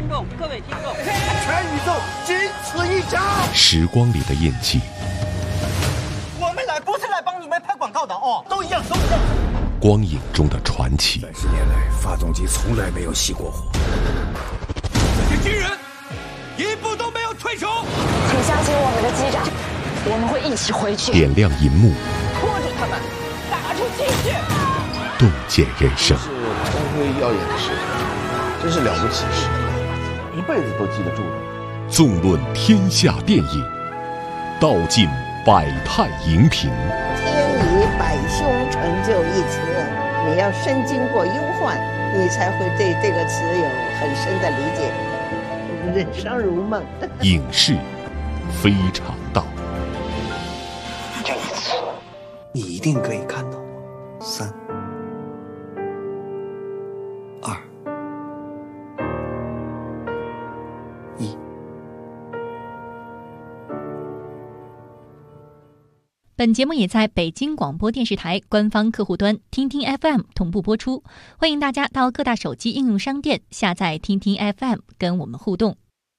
众，各位听众， 全宇宙仅此一家。 时光里的印记， 我们来不是来帮你们拍广告的哦，都一样，都一样。 光影中的传奇。 30年来，发动机从来没有熄过火。 这些军人一步都没有退出。 请相信我们的机长，我们会一起回去。 点亮银幕， 拖住他们，打出气势， 洞见人生。 是光辉耀眼的时刻，真是了不起的时刻，一辈子都记得住的。 纵论天下电影，道尽百态荧屏。 天以百凶成就一词，你要身经过忧患，你才会对这个词有很深的理解。人生如梦， 影视非常道。 这一次，你一定可以看到我。3、2、1。 本节目也在北京广播电视台官方客户端听听 FM 同步播出，欢迎大家到各大手机应用商店下载听听 FM 跟我们互动。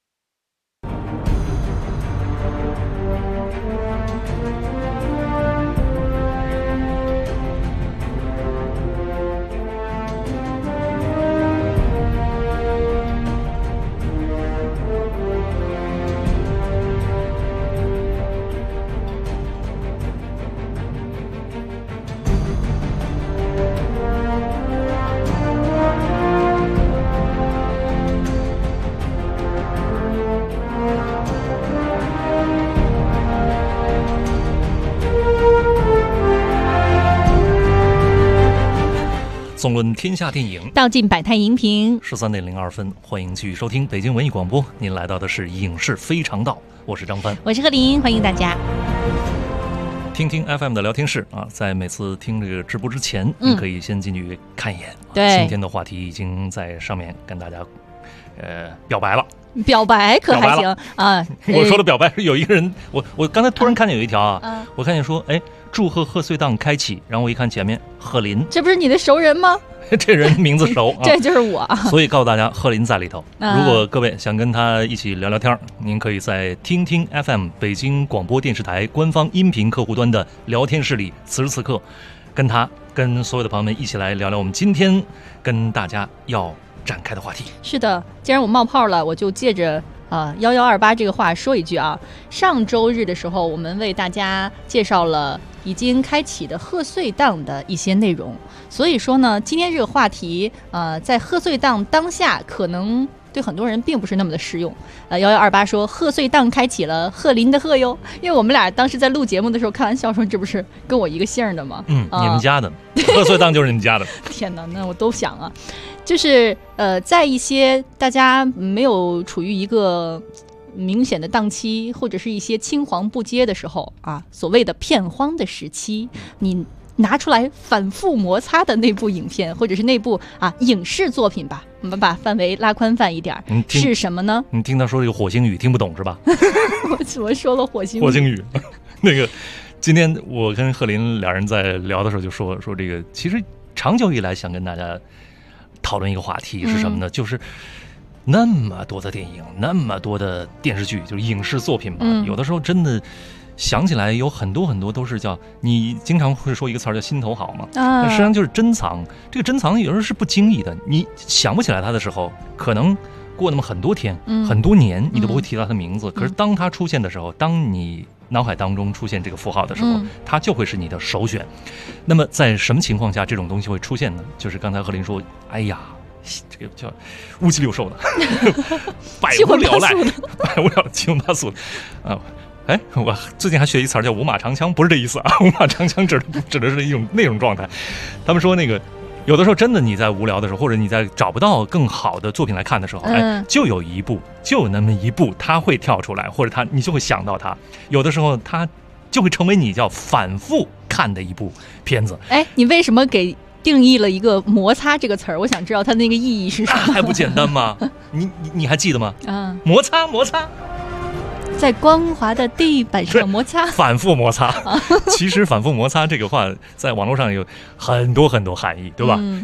纵论天下电影， 道尽百态荧屏。 13:02，欢迎继续收听北京文艺广播。您来到的是影视非常道，我是张帆， 我是贺林，欢迎大家。 听听 FM 的聊天室啊，在每次听这个直播之前，你可以先进去看一眼。 对， 今天的话题已经在上面跟大家表白了。 表白可还行啊！ 我说的表白是有一个人，我刚才突然看见有一条啊，我看见说，哎，祝贺贺岁档开启，然后我一看前面贺林， 这不是你的熟人吗？ 这人名字熟， 这就是我。 所以告诉大家，贺林在里头。如果各位想跟他一起聊聊天，您可以在听听 FM 北京广播电视台官方音频客户端的聊天室里，此时此刻跟他跟所有的朋友们一起来聊聊我们今天跟大家要展开的话题。 是的，既然我冒泡了，我就借着1128这个话说一句啊。上周日的时候，我们为大家介绍了已经开启的贺岁档的一些内容，所以说呢，今天这个话题在贺岁档当下可能对很多人并不是那么的适用。1128说贺岁档开启了，贺林的贺哟，因为我们俩当时在录节目的时候开玩笑说，这不是跟我一个姓的吗？ 你们家的贺岁档就是你们家的。 天哪，那我都想啊，就是在一些大家没有处于一个明显的档期，或者是一些青黄不接的时候啊，所谓的片荒的时期，你拿出来反复摩擦的那部影片，或者是那部影视作品吧，我们把范围拉宽泛一点，是什么呢？ 你听他说这个火星语听不懂是吧？ 我怎么说了火星语？ 火星语那个今天我跟贺林俩人在聊的时候就说这个，其实长久以来想跟大家讨论一个话题是什么呢？就是那么多的电影，那么多的电视剧，就是影视作品嘛，有的时候真的想起来有很多很多都是叫，你经常会说一个词儿叫心头好嘛，实际上就是珍藏。这个珍藏有时候是不经意的，你想不起来它的时候，可能过那么很多天、很多年，你都不会提到它的名字。可是当它出现的时候，当你脑海当中出现这个符号的时候，它就会是你的首选。那么在什么情况下这种东西会出现呢？就是刚才贺林说，哎呀，这个叫乌鸡六兽的，百无聊赖，百无聊七荤八素的啊。哎，我最近还学一词叫五马长枪，不是这意思啊。五马长枪指的是一种那种状态。他们说那个有的时候真的你在无聊的时候，或者你在找不到更好的作品来看的时候，就有一部，就那么一部，它会跳出来，或者你就会想到它。有的时候它就会成为你叫反复看的一部片子。 哎，你为什么给定义了一个摩擦这个词儿？我想知道它那个意义是什么。 还不简单吗？你还记得吗？摩擦摩擦， 在光滑的地板上摩擦， 反复摩擦。其实反复摩擦这个话在网络上有很多很多含义，对吧？就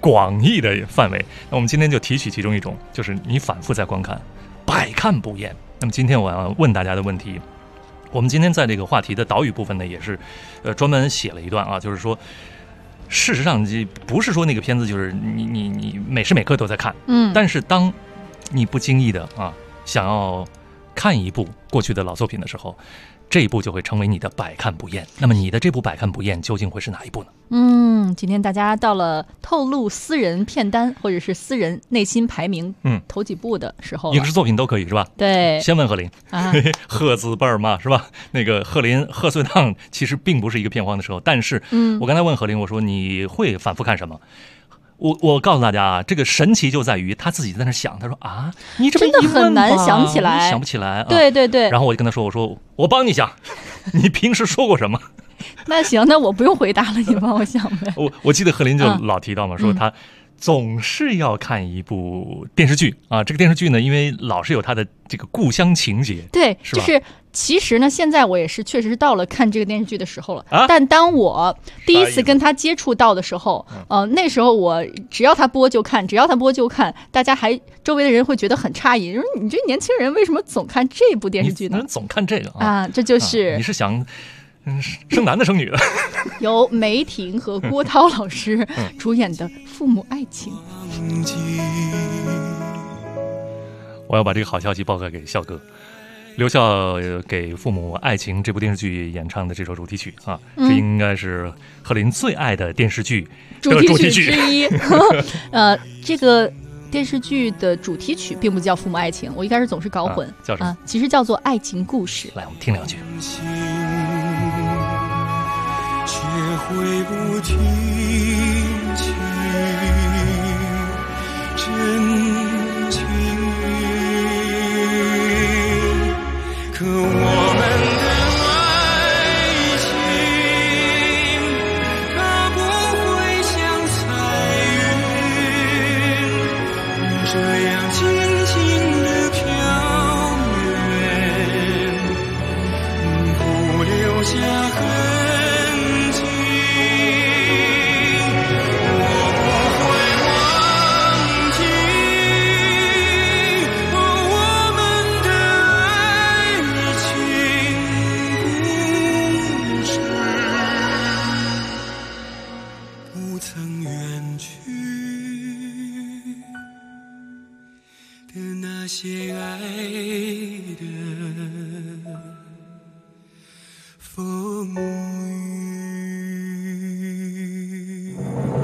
广义的范围。那我们今天就提取其中一种，就是你反复在观看，百看不厌。那么今天我要问大家的问题，我们今天在这个话题的导语部分呢，也是专门写了一段啊，就是说，事实上不是说那个片子就是你每时每刻都在看，但是当你不经意的想要看一部过去的老作品的时候，这一部就会成为你的百看不厌。那么你的这部百看不厌究竟会是哪一部呢？今天大家到了透露私人片单或者是私人内心排名头几部的时候，影视作品都可以是吧？对，先问贺林贺字辈儿嘛是吧？那个贺林贺岁档其实并不是一个片荒的时候，但是我刚才问贺林，我说你会反复看什么？我告诉大家啊，这个神奇就在于他自己在那想，他说你这么真的很难想起来， 想不起来。 对对对。 然后我就跟他说，我说我帮你想，你平时说过什么？ 那行，那我不用回答了，你帮我想呗。 我记得贺林就老提到嘛，说他总是要看一部电视剧啊。这个电视剧呢，因为老是有他的这个故乡情节，对，是吧？就是其实呢，现在我也是确实到了看这个电视剧的时候了。但当我第一次跟他接触到的时候，那时候我只要他播就看，只要他播就看，大家还周围的人会觉得很诧异，说你这年轻人为什么总看这部电视剧呢？ 你总看这个这就是你是想生男的生女的？ 由梅婷和郭涛老师主演的《父母爱情》。 我要把这个好消息报告给笑哥。刘笑给《父母爱情》这部电视剧演唱的这首主题曲这应该是贺林最爱的电视剧的主题曲之一。 这个电视剧的主题曲并不叫《父母爱情》，我一开始总是搞混， 叫什么？ 其实叫做《爱情故事》。 来，我们听两句。 却会不听取真情，可我们的爱情它不会像彩云这样静静地飘远，不留下痕迹。那些爱的风雨，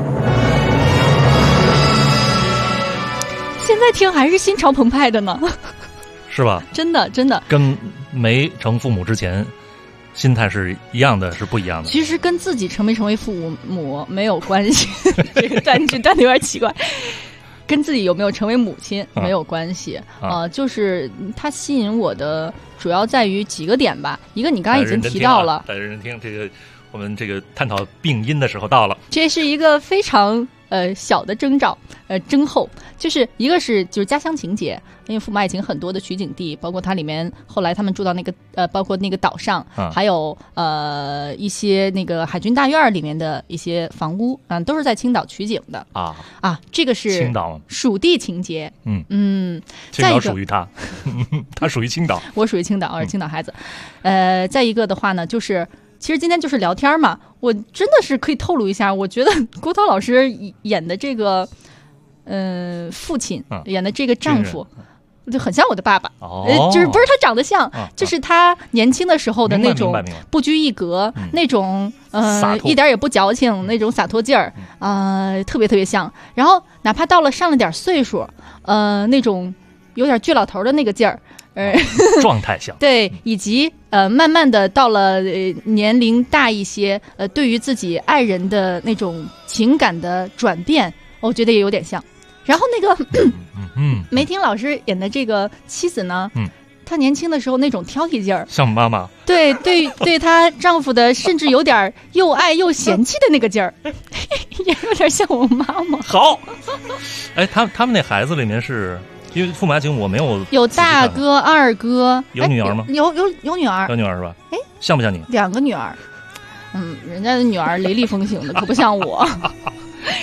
现在听还是心潮澎湃的呢， 是吧？ 真的真的， 跟没成父母之前心态是一样的，是不一样的。 其实跟自己成没成为父母没有关系，这个断句断的有点奇怪。跟自己有没有成为母亲没有关系就是它吸引我的主要在于几个点吧。一个你刚才已经提到了， 大家认真听，这个我们这个探讨病因的时候到了， 这是一个非常小的征兆征候，就是一个是就是家乡情节，因为《父母爱情》很多的取景地，包括它里面后来他们住到那个包括那个岛上，还有一些那个海军大院里面的一些房屋，都是在青岛取景的这个是青岛属地情节， 青岛属于他，他属于青岛， 我属于青岛，我是青岛孩子。再一个的话呢，就是其实今天就是聊天嘛，我真的是可以透露一下，我觉得郭涛老师演的这个父亲演的这个丈夫就很像我的爸爸，就是不是他长得像，就是他年轻的时候的那种不拘一格，那种一点也不矫情，那种洒脱劲儿特别特别像。然后哪怕到了上了点岁数，那种有点倔老头的那个劲儿， 状态像对，以及慢慢的到了年龄大一些，对于自己爱人的那种情感的转变，我觉得也有点像。然后那个梅婷老师演的这个妻子呢，她年轻的时候那种挑剔劲儿， 像妈妈， 对她丈夫的甚至有点又爱又嫌弃的那个劲儿，也有点像我妈妈。 好，他们那孩子里面是因为《父母爱情》我没有大哥二哥， 有女儿吗？ 有女儿， 有女儿是吧？像不像你 ？2个女儿，人家的女儿雷厉风行的，可不像我。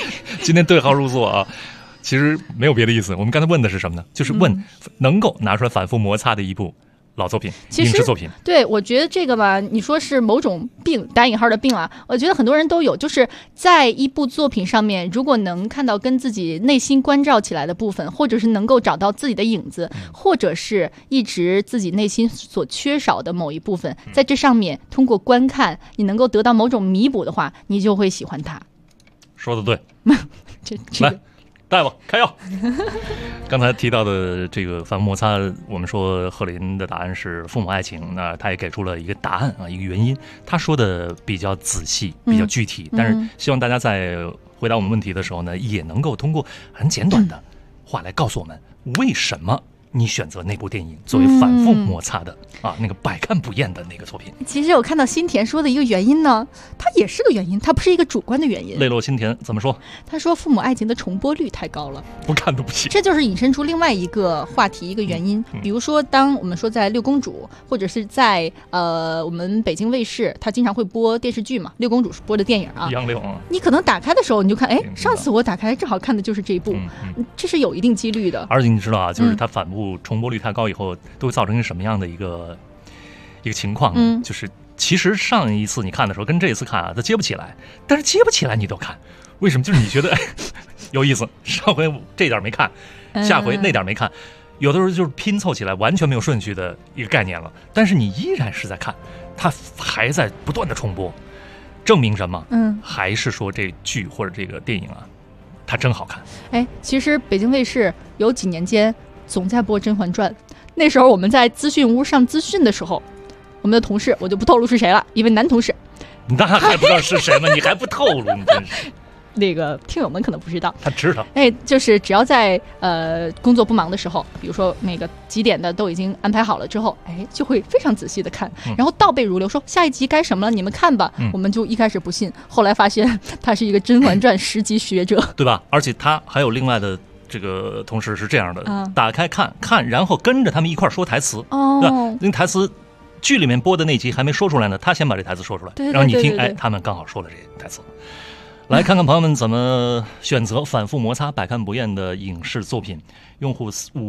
今天对号入座啊，其实没有别的意思。我们刚才问的是什么呢？就是问能够拿出来反复摩擦的一部老作品，影视作品。 对，我觉得这个吧，你说是某种病，打引号的病啊，我觉得很多人都有，就是在一部作品上面，如果能看到跟自己内心关照起来的部分，或者是能够找到自己的影子，或者是一直自己内心所缺少的某一部分，在这上面通过观看，你能够得到某种弥补的话，你就会喜欢它。 说的对。 这来，大夫开药。刚才提到的这个反复摩擦，我们说贺林的答案是父母爱情，那他也给出了一个答案啊，一个原因。他说的比较仔细，比较具体，但是希望大家在回答我们问题的时候呢，也能够通过很简短的话来告诉我们为什么你选择那部电影作为反复摩擦的那个百看不厌的那个作品。 其实我看到新田说的一个原因呢，它也是个原因，它不是一个主观的原因。 泪落新田怎么说？ 他说父母爱情的重播率太高了， 不看都不行。 这就是引申出另外一个话题，一个原因。比如说，当我们说在六公主，或者是在我们北京卫视，它经常会播电视剧嘛，六公主是播的电影啊。 杨柳你可能打开的时候，你就看，哎，上次我打开正好看的就是这一部，这是有一定几率的。 而且你知道啊，就是它反复重播率太高以后，都会造成什么样的一个情况呢？就是其实上一次你看的时候跟这一次看啊，它接不起来，但是接不起来你都看，为什么？就是你觉得有意思，上回这点没看，下回那点没看，有的时候就是拼凑起来完全没有顺序的一个概念了，但是你依然是在看，它还在不断的重播，证明什么？还是说这剧或者这个电影啊，它真好看。 哎，其实北京卫视有几年间总在播《甄嬛传》，那时候我们在资讯屋上资讯的时候，我们的同事，我就不透露是谁了，一位男同事。 那还不知道是谁吗？你还不透露，你真是。 那个听友们可能不知道， 他知道。 哎，就是只要在工作不忙的时候，比如说那个几点的都已经安排好了之后，哎，就会非常仔细的看，然后倒背如流，说下一集该什么了，你们看吧。我们就一开始不信，后来发现他是一个《甄嬛传》10级学者， 对吧？而且他还有另外的这个同事是这样的，打开看，然后跟着他们一块说台词，对吧？那台词剧里面播的那集还没说出来呢，他先把这台词说出来，然后你听，哎，他们刚好说了这台词。来看看朋友们怎么选择反复摩擦百看不厌的影视作品。用户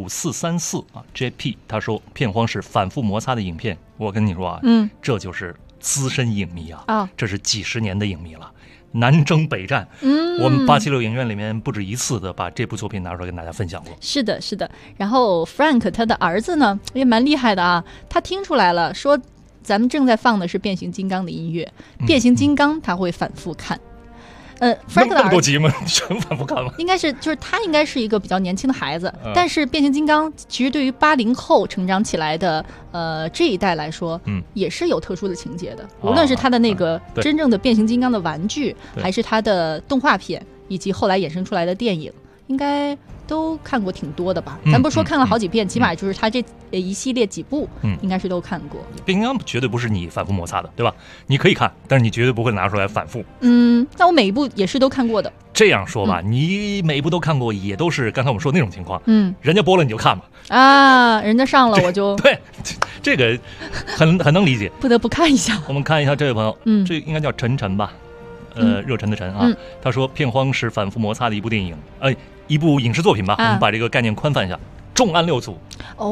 5434JP 他说片荒是反复摩擦的影片。我跟你说啊，这就是资深影迷啊，这是几十年的影迷了，南征北战。我们876影院里面不止一次的把这部作品拿出来跟大家分享过。 是的，是的。然后 Frank 他的儿子呢也蛮厉害的啊，他听出来了，说咱们正在放的是变形金刚的音乐，变形金刚他会反复看。Frank 的那么多集吗？全反复看吗？ 应该是，就是他应该是一个比较年轻的孩子，但是变形金刚其实对于80后成长起来的这一代来说，也是有特殊的情节的。无论是他的那个真正的变形金刚的玩具，还是他的动画片，以及后来衍生出来的电影，应该都看过挺多的吧？咱不说看了好几遍，起码就是他这一系列几部，应该是都看过。 变形金刚绝对不是你反复摩擦的，对吧？你可以看，但是你绝对不会拿出来反复。 那我每一部也是都看过的。 这样说吧，你每一部都看过，也都是刚才我们说的那种情况。人家播了你就看吧。 人家上了我就对，这个很能理解， 不得不看一下。 我们看一下这位朋友，这应该叫陈晨吧？热忱的晨啊。他说片荒是反复摩擦的一部电影，一部影视作品吧。我们把这个概念宽泛一下，重案6组。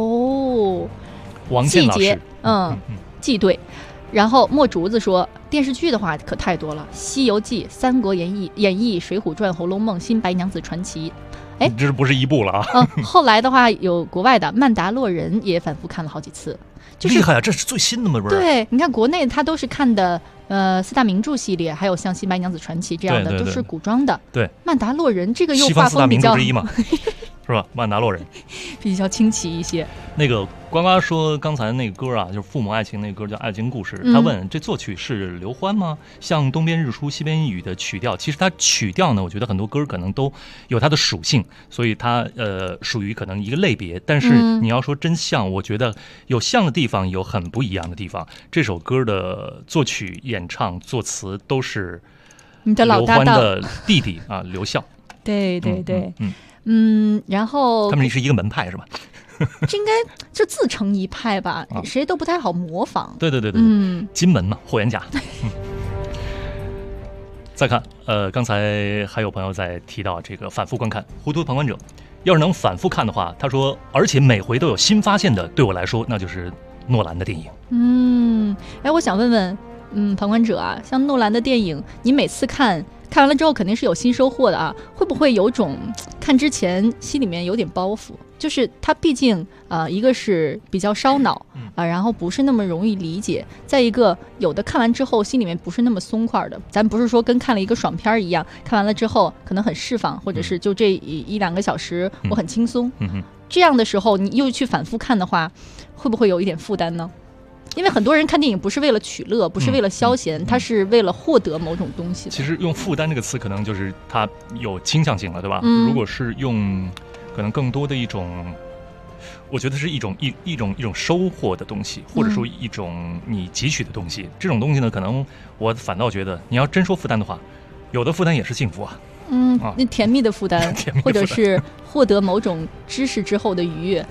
王健老师， 记对。然后墨竹子说电视剧的话可太多了，《西游记》《三国演义》《水浒传》《红楼梦》《新白娘子传奇》。 这不是一部了啊。 后来的话有国外的《曼达洛人》也反复看了好几次。 厉害啊，这是最新的吗？不是？ 对，你看国内他都是看的4大名著系列，还有像《新白娘子传奇》这样的，都是古装的。 对， 曼达洛人这个又西方4大名著之一嘛。是吧？曼达洛人比较清奇一些。 那个呱呱说刚才那个歌啊，就是父母爱情那个歌叫《爱情故事》。他问这作曲是刘欢吗？像东边日出西边雨的曲调，其实它曲调呢，我觉得很多歌可能都有它的属性，所以它属于可能一个类别。但是你要说真像，我觉得有像的地方，有很不一样的地方。这首歌的作曲、演唱、作词都是你的老搭档刘欢的弟弟啊，刘笑。 对对对。然后他们是一个门派是吧？ 这应该就自成一派吧，谁都不太好模仿。 对，金门嘛，霍元甲。 再看，刚才还有朋友在提到这个反复观看《糊涂旁观者》，要是能反复看的话，他说，而且每回都有新发现的，对我来说，那就是诺兰的电影。 我想问问，旁观者啊，像诺兰的电影，你每次看完了之后，肯定是有新收获的啊，会不会有种看之前心里面有点包袱？就是它毕竟一个是比较烧脑然后不是那么容易理解，再一个有的看完之后心里面不是那么松快的，咱不是说跟看了一个爽片一样，看完了之后可能很释放，或者是就这一两个小时我很轻松，这样的时候你又去反复看的话，会不会有一点负担呢？因为很多人看电影不是为了取乐，不是为了消闲，他是为了获得某种东西的。 其实用负担这个词可能就是它有倾向性了，对吧？如果是用可能更多的一种，我觉得是一种收获的东西，或者说一种你汲取的东西，这种东西呢，可能我反倒觉得你要真说负担的话，有的负担也是幸福啊。 那甜蜜的负担或者是获得某种知识之后的愉悦。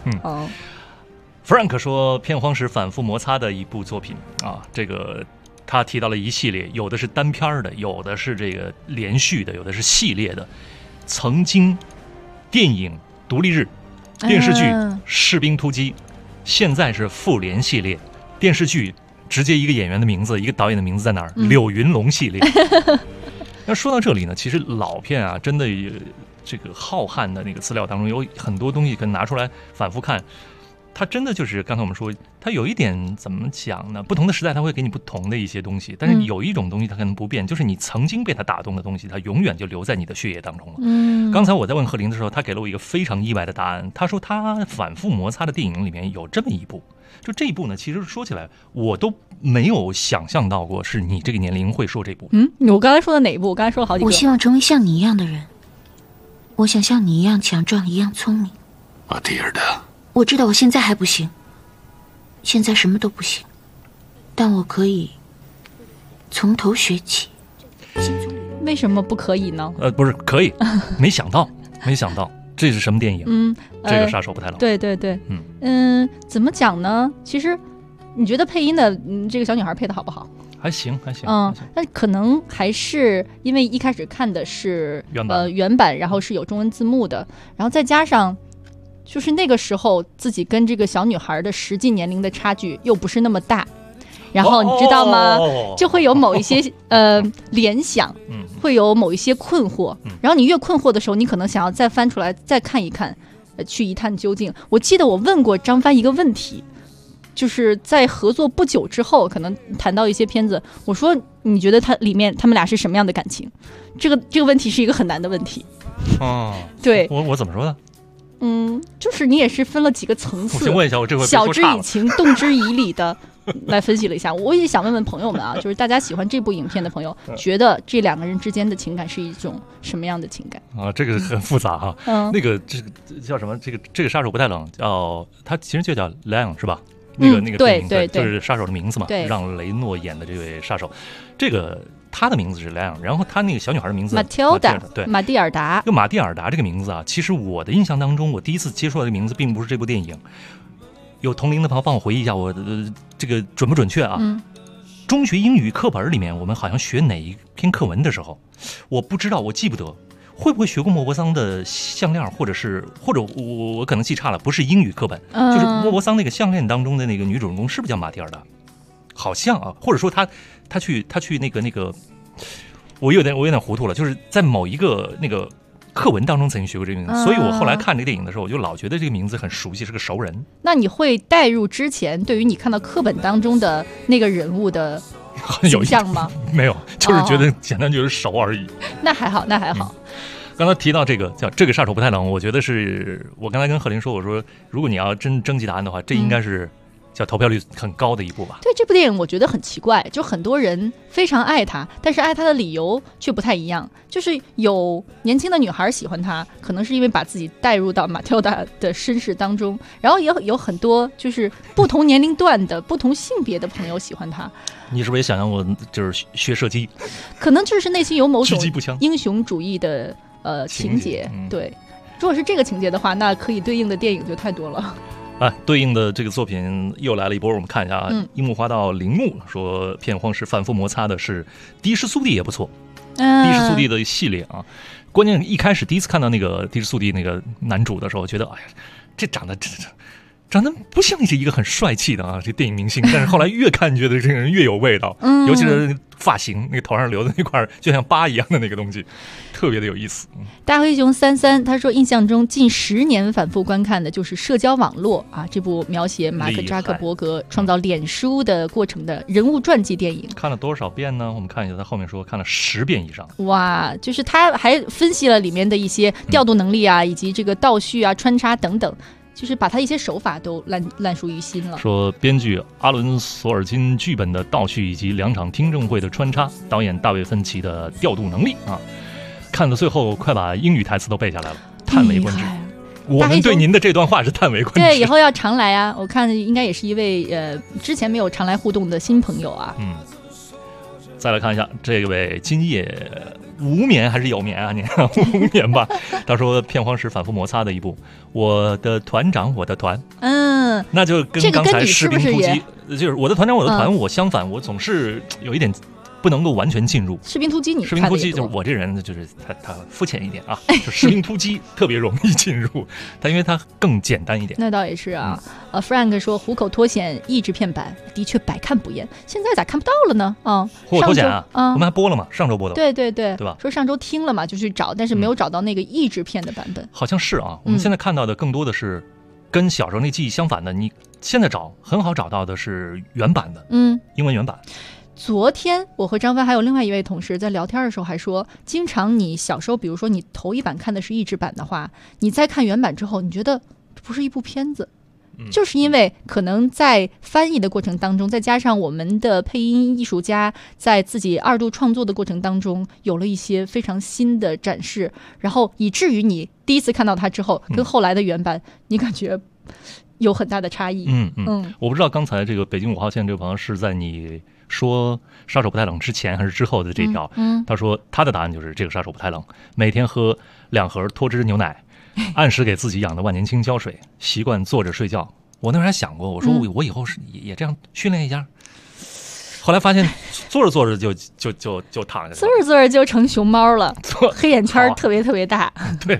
Frank 说片荒时反复摩擦的一部作品啊，这个他提到了一系列，有的是单片的，有的是这个连续的，有的是系列的。曾经电影独立日，电视剧士兵突击，现在是复联系列，电视剧直接一个演员的名字，一个导演的名字在哪儿？柳云龙系列。那说到这里呢，其实老片啊，真的这个浩瀚的那个资料当中有很多东西可以拿出来反复看。它真的就是刚才我们说，它有一点怎么讲呢？不同的时代它会给你不同的一些东西，但是有一种东西它可能不变，就是你曾经被它打动的东西，它永远就留在你的血液当中了。刚才我在问贺林的时候，他给了我一个非常意外的答案，他说他反复摩擦的电影里面有这么一部，就这一部呢，其实说起来我都没有想象到过是你这个年龄会说这部。 我刚才说的哪一部？我刚才说了好几个。 我希望成为像你一样的人，我想像你一样强壮，一样聪明。 马蒂尔达， 我知道我现在还不行，现在什么都不行，但我可以从头学起。 为什么不可以呢？ 不是可以，没想到这是什么电影？这个杀手不太冷。 对，怎么讲呢？其实你觉得配音的这个小女孩配的好不好？ 还行。 但可能还是因为一开始看的是原版，然后是有中文字幕的，然后再加上就是那个时候自己跟这个小女孩的实际年龄的差距又不是那么大，然后你知道吗？就会有某一些联想，会有某一些困惑，然后你越困惑的时候，你可能想要再翻出来再看一看，去一探究竟。我记得我问过张帆一个问题，就是在合作不久之后，可能谈到一些片子，我说你觉得他们俩是什么样的感情？这个问题是一个很难的问题。对， 我怎么说的？ 就是你也是分了几个层次。 我先问一下，我这回晓之以情，动之以理的来分析了一下。我也想问问朋友们啊，就是大家喜欢这部影片的朋友，觉得这两个人之间的情感是一种什么样的情感啊？这个很复杂哈。那个这个叫什么？这个杀手不太冷，叫他其实就叫 Lion 是吧？那个对， 就是杀手的名字嘛，让雷诺演的这位杀手，这个他的名字是 Lion， 然后他那个小女孩的名字 Matilda， 对，马蒂尔达。 就马蒂尔达这个名字啊，其实我的印象当中，我第一次接触到这个名字并不是这部电影。有同龄的朋友帮我回忆一下，我这个准不准确啊？中学英语课本里面，我们好像学哪一篇课文的时候，我不知道，我记不得。会不会学过莫泊桑的项链，或者我可能记差了，不是英语课本，就是莫泊桑那个项链当中的那个女主人公是不是叫马蒂尔达？好像啊，或者说他去那个，我有点糊涂了，就是在某一个那个课文当中曾经学过这个名字，所以我后来看这个电影的时候，我就老觉得这个名字很熟悉，是个熟人。 那你会带入之前对于你看到课本当中的那个人物的形象吗？ 没有，就是觉得简单就是熟而已。 那还好。 刚才提到这个叫这个杀手不太冷，我觉得是我刚才跟贺林说，我说如果你要真征集答案的话，这应该是叫投票率很高的一部吧。 对，这部电影我觉得很奇怪，就很多人非常爱它，但是爱它的理由却不太一样。就是有年轻的女孩喜欢它，可能是因为把自己带入到马蒂尔达的身世当中，然后也有很多就是不同年龄段的不同性别的朋友喜欢它。 你是不是也想象过就是学射击？ 可能就是内心有某种狙击步枪英雄主义的情节。对，如果是这个情节的话，那可以对应的电影就太多了。 对应的这个作品又来了一波，我们看一下啊。樱木花道铃木说片荒时反复摩擦的是的士苏蒂也不错， 的士速递的系列啊。关键一开始第一次看到那个的士速递那个男主的时候，觉得哎呀，这长得不像是一个很帅气的这电影明星，但是后来越看觉得这个人越有味道，尤其是发型，那个头上留的那块就像疤一样的那个东西，特别的有意思。 大灰熊33他说，印象中近10年反复观看的就是《社交网络》这部描写马克扎克伯格创造脸书的过程的人物传记电影。 看了多少遍呢？我们看一下，他后面说看了10遍以上。 哇，就是他还分析了里面的一些调度能力以及这个倒叙穿插等等。就是把他一些手法都烂熟于心了。 说编剧阿伦·索尔金剧本的倒叙以及2场听证会的穿插，导演大卫·芬奇的调度能力看到最后快把英语台词都背下来了，叹为观止。我们对您的这段话是叹为观止。 对，以后要常来我看应该也是一位之前没有常来互动的新朋友再来看一下这位今夜无眠还是有眠你无眠吧。他说片荒时反复摩擦的一部我的团长我的团，那就跟刚才士兵突击就是我的团长我的团，我相反，我总是有一点不能够完全进入。 士兵突击， 士兵突击就是我这人就是他肤浅一点就士兵突击特别容易进入，因为它更简单一点。 那倒也是Frank 说虎口脱险译制片版的确百看不厌，现在咋看不到了呢？ 虎口脱险我们还播了嘛，上周播的。 对吧？说上周听了嘛，就去找，但是没有找到那个译制片的版本。 好像是我们现在看到的更多的是跟小时候那记忆相反的，你现在找很好找到的是原版的，英文原版。 昨天我和张帆还有另外一位同事在聊天的时候还说，经常你小时候比如说你头一版看的是译制版的话，你再看原版之后你觉得这不是一部片子，就是因为可能在翻译的过程当中，再加上我们的配音艺术家在自己2度创作的过程当中有了一些非常新的展示，然后以至于你第一次看到它之后跟后来的原版你感觉有很大的差异。 我不知道刚才这个北京5号线这个朋友是在你说杀手不太冷之前还是之后的这条。他说他的答案就是这个杀手不太冷，每天喝2盒脱脂牛奶，按时给自己养的万年青浇水，习惯坐着睡觉。我那时候还想过，我说我以后是也这样训练一下，后来发现坐着坐着就躺下， 坐着坐着就成熊猫了，黑眼圈特别特别大。 对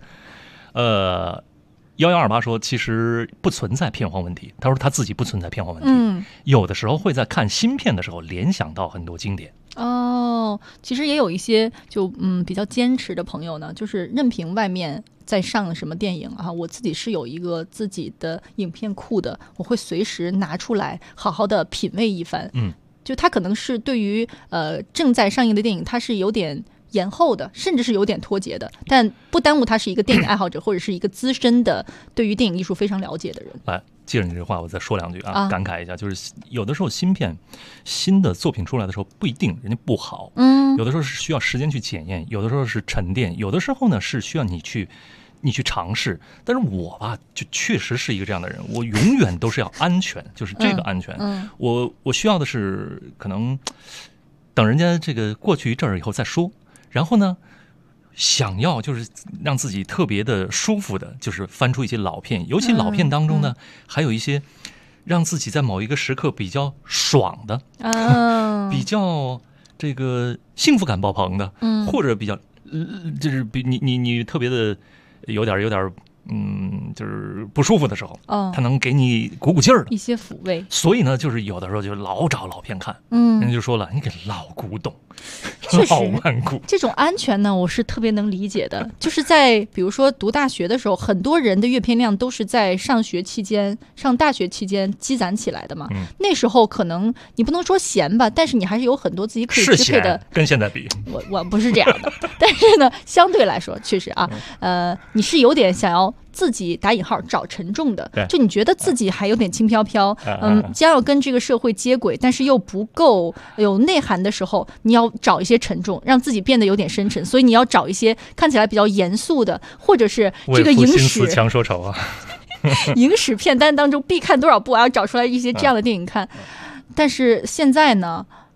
1128说其实不存在片荒问题，他说他自己不存在片荒问题，有的时候会在看新片的时候联想到很多经典。 其实也有一些就比较坚持的朋友呢，就是任凭外面在上什么电影我自己是有一个自己的影片库的，我会随时拿出来好好的品味一番。就它可能是对于正在上映的电影它是有点延后的，甚至是有点脱节的，但不耽误他是一个电影爱好者或者是一个资深的对于电影艺术非常了解的人。 来，接着你这话我再说2句感慨一下，就是有的时候新的作品出来的时候不一定人家不好，有的时候是需要时间去检验，有的时候是沉淀，有的时候呢是需要你去尝试。但是我吧就确实是一个这样的人，我永远都是要安全，就是这个安全。我需要的是可能等人家这个过去一阵儿以后再说，然后呢想要就是让自己特别的舒服的，就是翻出一些老片，尤其老片当中呢还有一些让自己在某一个时刻比较爽的比较这个幸福感爆棚的，或者比较就是比你特别的有点就是不舒服的时候，它能给你鼓劲儿的一些抚慰。 所以呢，就是有的时候就老找老片看，人家就说了，你给老古董，老万古。这种安全呢，我是特别能理解的。就是在比如说读大学的时候，很多人的阅片量都是在上大学期间积攒起来的嘛。那时候可能你不能说闲吧，但是你还是有很多自己可以支配的。 跟现在比， 我不是这样的，但是呢，相对来说确实你是有点想要自己打引号找沉重的，就你觉得自己还有点轻飘飘，将要跟这个社会接轨，但是又不够有内涵的时候，你要找一些沉重，让自己变得有点深沉，所以你要找一些看起来比较严肃的，或者是这个影史强说愁啊， 影史片单当中必看多少部要找出来一些这样的电影看。但是现在呢，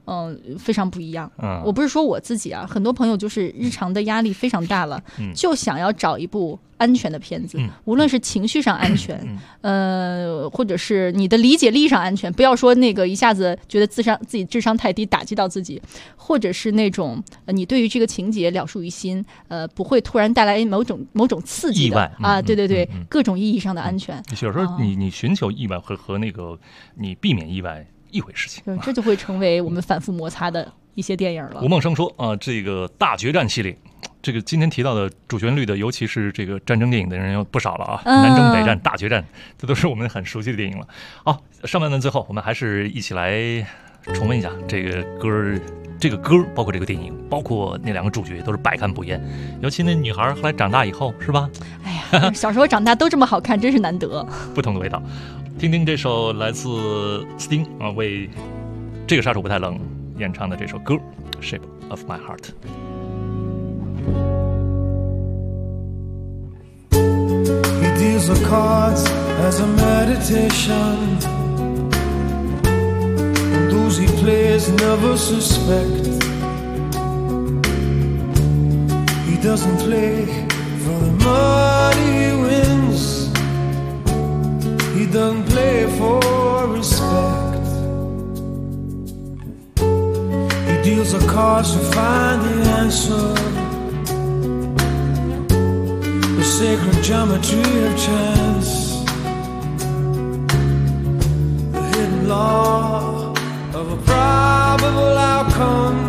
非常不一样。我不是说我自己啊，很多朋友就是日常的压力非常大了，就想要找一部安全的片子，无论是情绪上安全，或者是你的理解力上安全，不要说那个一下子觉得自己智商太低打击到自己，或者是那种你对于这个情节了述于心，不会突然带来某种刺激的意外啊，对，各种意义上的安全。 有时候你寻求意外和那个你避免意外一回事情， 这就会成为我们反复摩擦的一些电影了。 吴梦生说这个大决战系列，这个今天提到的主旋律的，尤其是这个战争电影的人有不少了啊，南征北战、大决战，这都是我们很熟悉的电影了。好，上半段最后我们还是一起来重温一下这个歌，包括这个电影，包括那两个主角都是百看不厌。尤其那女孩后来长大以后，是吧？ 哎呀，小时候长大都这么好看，真是难得。 不同的味道。听听这首来自 Sting 为这个杀手不太冷演唱的这首歌 Shape of My Heart。 He deals the cards as a meditation, and those he plays never suspect. He doesn't play for the money he wins, he doesn't play for respect. He deals the cards to find the answer, the sacred geometry of chance, the hidden law of a probable outcome.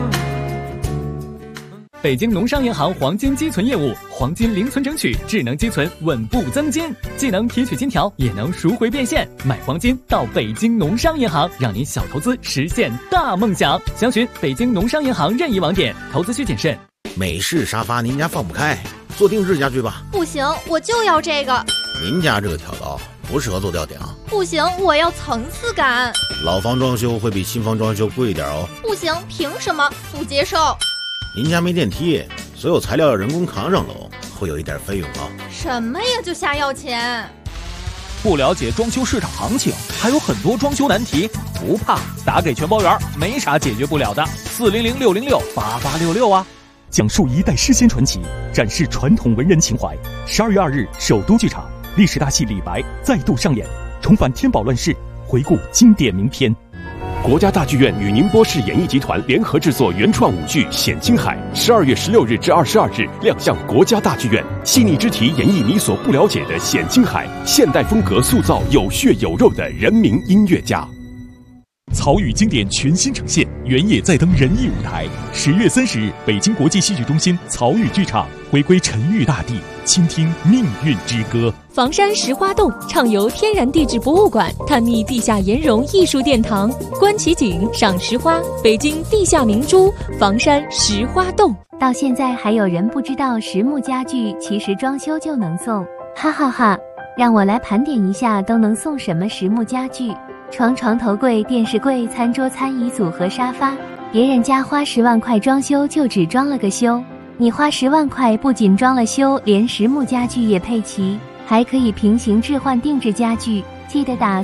北京农商银行黄金积存业务，黄金零存整取，智能积存，稳步增金，既能提取金条，也能赎回变现。买黄金到北京农商银行，让您小投资实现大梦想。详询北京农商银行任意网点，投资需谨慎。 美式沙发您家放不开，做定制家具吧。 不行，我就要这个。 您家这个挑高不适合做吊顶。 不行，我要层次感。 老房装修会比新房装修贵一点哦。 不行，凭什么？不接受。 您家没电梯，所有材料要人工扛上楼，会有一点费用啊。 什么呀，就瞎要钱？ 不了解装修市场行情，还有很多装修难题，不怕，打给全包员，没啥解决不了的。400-606-8866啊！ 讲述一代诗仙传奇，展示传统文人情怀。12月2日，首都剧场历史大戏《李白》再度上演，重返天宝乱世，回顾经典名篇。 国家大剧院与宁波市演艺集团联合制作原创舞剧《显青海》，12月16日至22日亮相国家大剧院，细腻之题演绎你所不了解的显青海，现代风格塑造有血有肉的人民音乐家。 曹禺经典全新呈现，原野再登人艺舞台。10月30日，北京国际戏剧中心曹禺剧场回归沉郁大地，倾听命运之歌。 房山石花洞畅游天然地质博物馆，探秘地下岩溶艺术殿堂，观奇景，赏石花，北京地下明珠房山石花洞。 到现在还有人不知道实木家具其实装修就能送，哈哈哈！让我来盘点一下都能送什么实木家具。床头柜、电视柜、餐桌、餐椅组合沙发，别人家花10万块装修就只装了个修，你花10万块不仅装了修，连实木家具也配齐，还可以平行置换定制家具。记得打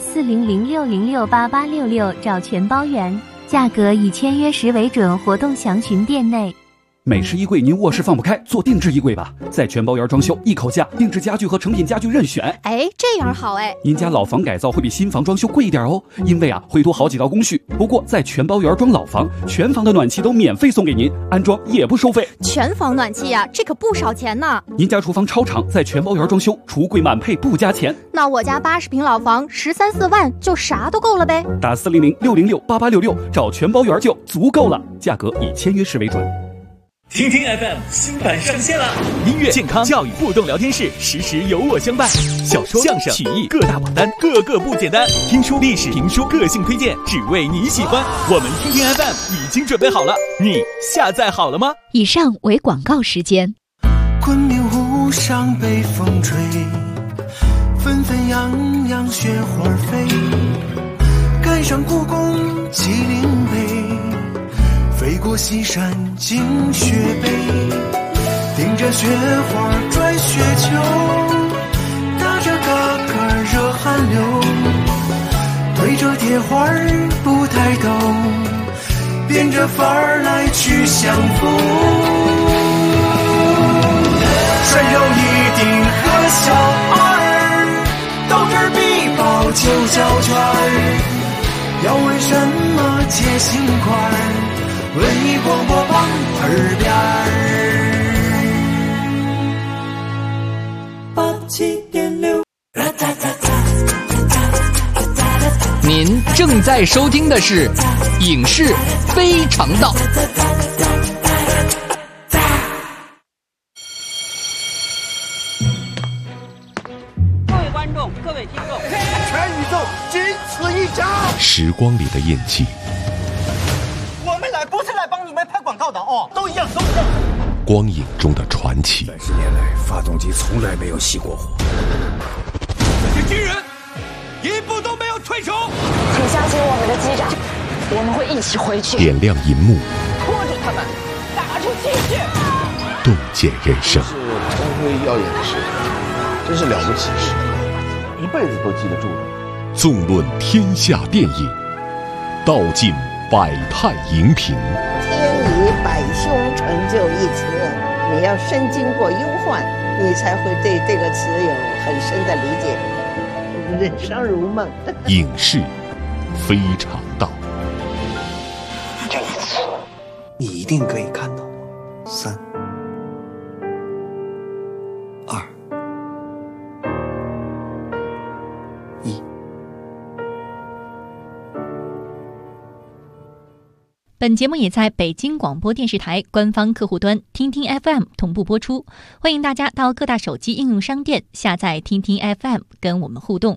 400-606-8866找全包员，价格以签约时为准，活动详询店内。 美式衣柜您卧室放不开，做定制衣柜吧，在全包园装修，一口价，定制家具和成品家具任选。 哎，这样好哎。 您家老房改造会比新房装修贵一点哦，因为会多好几道工序。不过在全包园装老房，全房的暖气都免费送给您，安装也不收费。 全房暖气呀，这可不少钱呢。 您家厨房超长，在全包园装修，橱柜满配不加钱。 那我家80平老房13-14万就啥都够了呗。 打400-606-8866找全包园就足够了，价格以签约时为准。 听听 FM 新版上线了，音乐、健康、教育、互动聊天室，时时有我相伴。小说、相声、曲艺各大榜单，个个不简单。听书、历史、评书、个性推荐，只为你喜欢。我们听听 FM 已经准备好了，你下载好了吗？ 以上为广告时间。 昆明湖上北风吹，纷纷扬扬雪花飞，赶上故宫麒麟碑，飞过西山进雪北，顶着雪花转雪球，打着嘎嘎热汗流，对着铁环不抬头， 变着法儿来去相逢。山有一顶和小二，斗智必报九小圈儿。要问什么解心宽，文艺广播网耳边儿。87.6。 您正在收听的是《影视非常道》。 各位观众，各位听众， 全宇宙仅此一家。 时光里的印记， 我们来不是来帮你们拍广告的哦，都一样，都一样。 光影中的传奇。 30年来，发动机从来没有熄过火。 这些军人一步都没有退出。 请相信我们的机长，我们会一起回去。 点亮银幕， 拖住他们，打出气势， 洞见人生。 是光辉耀眼的时刻，真是了不起的时刻，一辈子都记得住的。 纵论天下电影，道尽百态荧屏。 天以百凶成就一词，你要身经过忧患，你才会对这个词有很深的理解。人生如梦。 影视非常道。 这一次，你一定可以看到我。3、2、1。 本节目也在北京广播电视台官方客户端听听 FM 同步播出，欢迎大家到各大手机应用商店下载听听 FM 跟我们互动。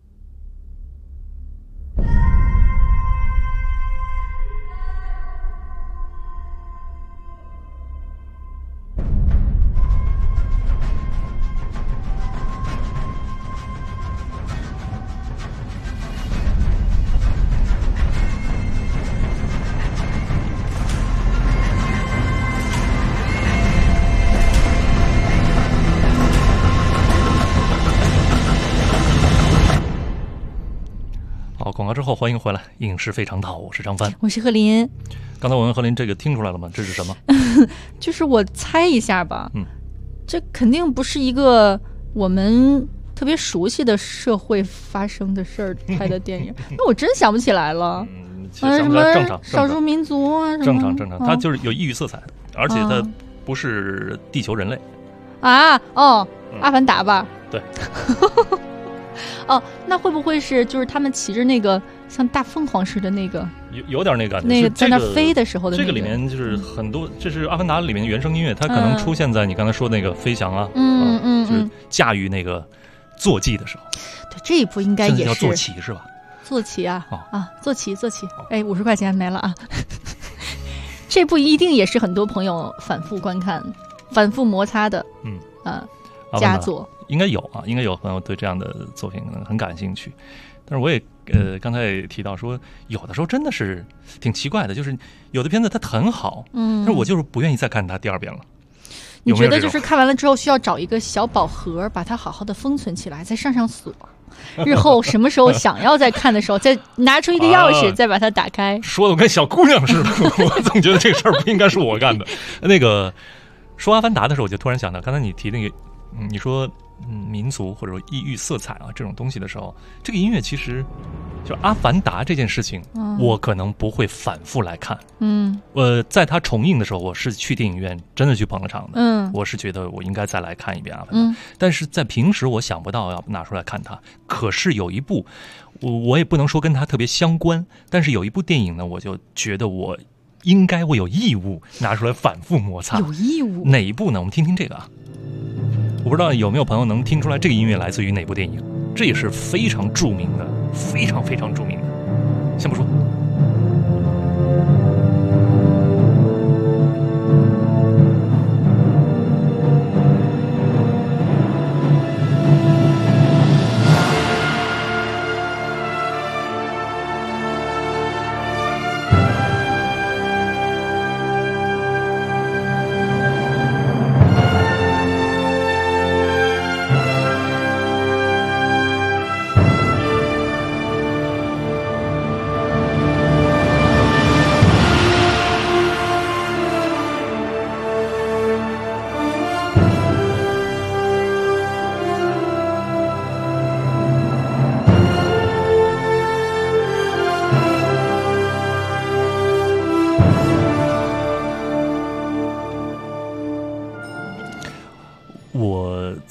广告之后欢迎回来，影视非常道，我是张帆， 我是贺林。 刚才我问贺林，这个听出来了吗？这是什么？ 就是我猜一下吧，这肯定不是一个我们特别熟悉的社会发生的事儿拍的电影，那我真想不起来了。 什么正常少数民族啊，什么正常，它就是有异域色彩，而且它不是地球人类啊。阿凡达吧？ 对。 哦，那会不会是就是他们骑着那个像大凤凰似的那个， 有点那感觉， 那个在那飞的时候的、那个。 这个里面就是很多，这是《阿凡达》里面的原声音乐，它可能出现在你刚才说那个飞翔啊，就是驾驭那个坐骑的时候。 对，这一部应该也是叫坐骑是吧？ 坐骑啊，坐骑，哎，50块钱没了啊。这部一定也是很多朋友反复观看、反复摩擦的，佳作。 应该有啊，应该有朋友对这样的作品可能很感兴趣，但是我也刚才也提到说，有的时候真的是挺奇怪的，就是有的片子它很好，但是我就是不愿意再看它第二遍了。 你觉得就是看完了之后需要找一个小宝盒，把它好好的封存起来，再上锁，日后什么时候想要再看的时候，再拿出一个钥匙，再把它打开。 说的我跟小姑娘似的，我总觉得这个事儿不应该是我干的。那个说《阿凡达》的时候，我就突然想到，刚才你提那个，你说。民族或者说异域色彩啊这种东西的时候，这个音乐其实就《阿凡达》这件事情，我可能不会反复来看。在它重映的时候，我是去电影院真的去捧了场的。我是觉得我应该再来看一遍《阿凡达》。但是在平时我想不到要拿出来看它。可是有一部，我也不能说跟它特别相关，但是有一部电影呢，我就觉得我有义务拿出来反复摩擦。 有义务？ 哪一部呢？我们听听这个啊。我不知道有没有朋友能听出来这个音乐来自于哪部电影，这也是非常著名的，非常非常著名的。先不说。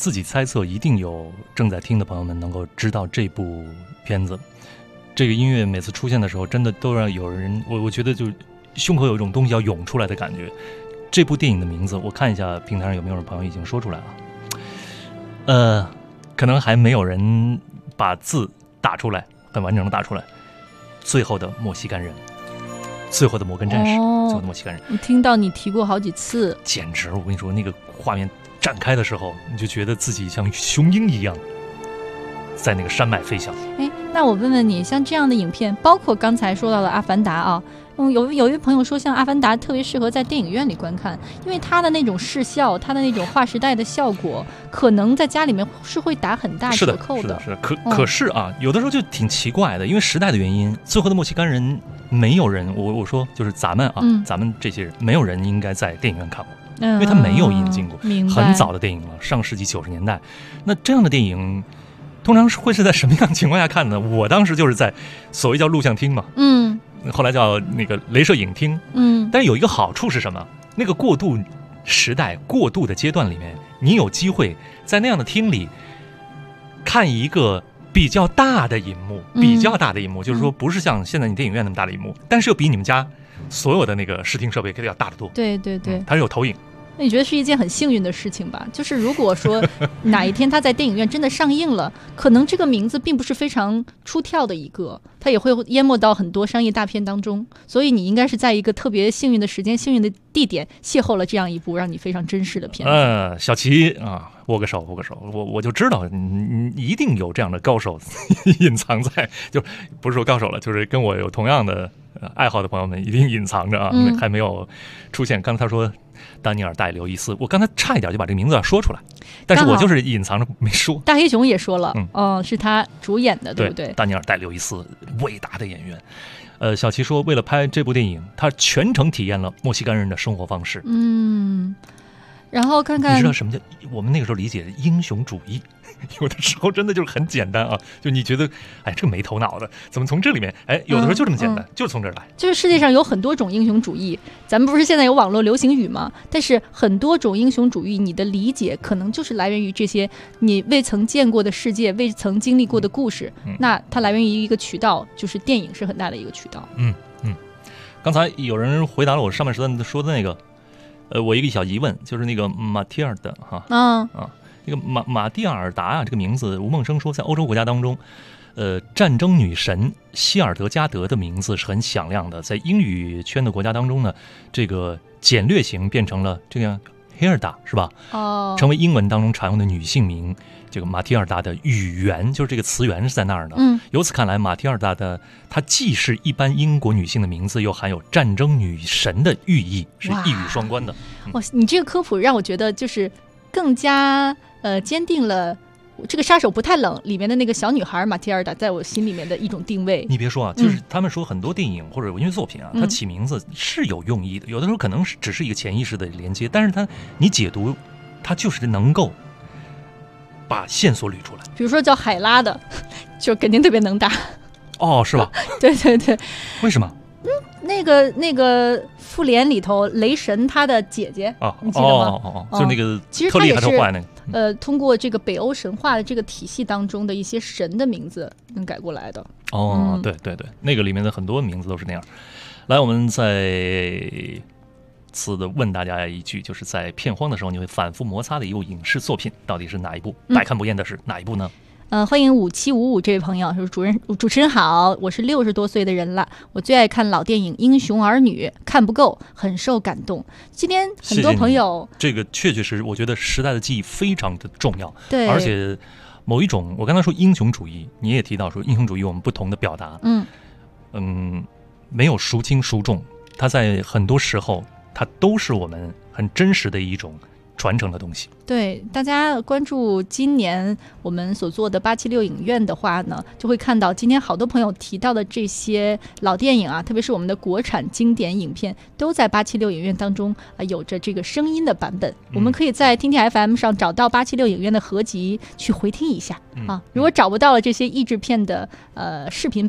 自己猜测，一定有正在听的朋友们能够知道这部片子。这个音乐每次出现的时候，真的都让有人，我觉得就胸口有一种东西要涌出来的感觉。这部电影的名字，我看一下平台上有没有朋友已经说出来了。可能还没有人把字打出来，很完整的打出来。最后的莫西干人，最后的摩根战士，最后的莫西干人。 我听到你提过好几次， 简直！我跟你说，那个画面展开的时候，你就觉得自己像雄鹰一样，在那个山脉飞翔。 哎，那我问问你，像这样的影片，包括刚才说到的《阿凡达》啊。有一位朋友说，像《阿凡达》特别适合在电影院里观看，因为它的那种视效，它的那种划时代的效果，可能在家里面是会打很大折扣的。 是的。可是啊，有的时候就挺奇怪的，因为时代的原因，最后的莫西干人没有人，我说就是咱们啊，咱们这些人没有人应该在电影院看过，因为它没有引进过，很早的电影了，上世纪90年代。那这样的电影通常会是在什么样的情况下看呢？我当时就是在所谓叫录像厅嘛，后来叫那个雷射影厅，但是有一个好处是什么？那个过渡时代、过渡的阶段里面，你有机会在那样的厅里看一个比较大的荧幕，就是说不是像现在你电影院那么大的荧幕，但是又比你们家所有的那个视听设备要大得多。 对， 它是有投影。 那你觉得是一件很幸运的事情吧？就是如果说哪一天它在电影院真的上映了，可能这个名字并不是非常出挑的一个，它也会淹没到很多商业大片当中。所以你应该是在一个特别幸运的时间、幸运的地点邂逅了这样一部让你非常珍视的片子。 小齐啊，握个手，我就知道你一定有这样的高手隐藏在，就不是说高手了，就是跟我有同样的爱好的朋友们一定隐藏着啊，还没有出现。刚才他说丹尼尔戴刘易斯，我刚才差一点就把这个名字要说出来，但是我就是隐藏着没说。 大黑熊也说了，是他主演的，对不对？ 丹尼尔戴刘易斯，伟大的演员。小齐说，为了拍这部电影，他全程体验了墨西哥人的生活方式。 然后看看， 你知道什么叫我们那个时候理解的英雄主义？有的时候真的就是很简单啊，就你觉得，哎，这个没头脑的，怎么从这里面，哎，有的时候就这么简单，就是从这儿来。 就是世界上有很多种英雄主义，咱们不是现在有网络流行语吗？但是很多种英雄主义，你的理解可能就是来源于这些你未曾见过的世界，未曾经历过的故事。那它来源于一个渠道，就是电影是很大的一个渠道。 刚才有人回答了我上半时段说的那个，我一个小疑问，就是那个马蒂尔达哈，这个马蒂尔达啊，这个名字，吴梦生说，在欧洲国家当中，战争女神希尔德加德的名字是很响亮的，在英语圈的国家当中呢，这个简略型变成了这样 Hilda 是吧？成为英文当中常用的女性名。这个马蒂尔达的语源，就是这个词源是在那儿的。由此看来，马蒂尔达的她既是一般英国女性的名字，又含有战争女神的寓意，是一语双关的。 哇，你这个科普让我觉得就是更加坚定了这个杀手不太冷里面的那个小女孩马蒂尔达在我心里面的一种定位。 你别说啊，就是他们说很多电影或者文学作品啊，它起名字是有用意的，有的时候可能只是一个潜意识的连接，但是你解读它就是能够把线索捋出来。 比如说叫海拉的，就肯定特别能打。 是吧？ 对对对。 为什么？ 那个复联里头雷神他的姐姐你记得吗？ 就是那个其实特厉害特坏那个。通过这个北欧神话的这个体系当中的一些神的名字改过来的。 对对对，那个里面的很多名字都是那样。来，我们再次的问大家一句，就是在片荒的时候你会反复摩擦的一部影视作品到底是哪一部？百看不厌的是哪一部呢？ 欢迎5755这位朋友说，主持人好，我是60多岁的人了，我最爱看老电影《英雄儿女》，看不够，很受感动。今天很多朋友， 这个确实我觉得时代的记忆非常的重要， 对， 而且某一种，我刚才说英雄主义，你也提到说英雄主义我们不同的表达，没有孰轻孰重，它在很多时候它都是我们很真实的一种传承的东西。 对，大家关注今年我们所做的876影院的话呢，就会看到今天好多朋友提到的这些老电影啊，特别是我们的国产经典影片，都在876影院当中有着这个声音的版本。我们可以在听听 FM 上找到876影院的合集去回听一下啊。如果找不到了这些译制片的视频版，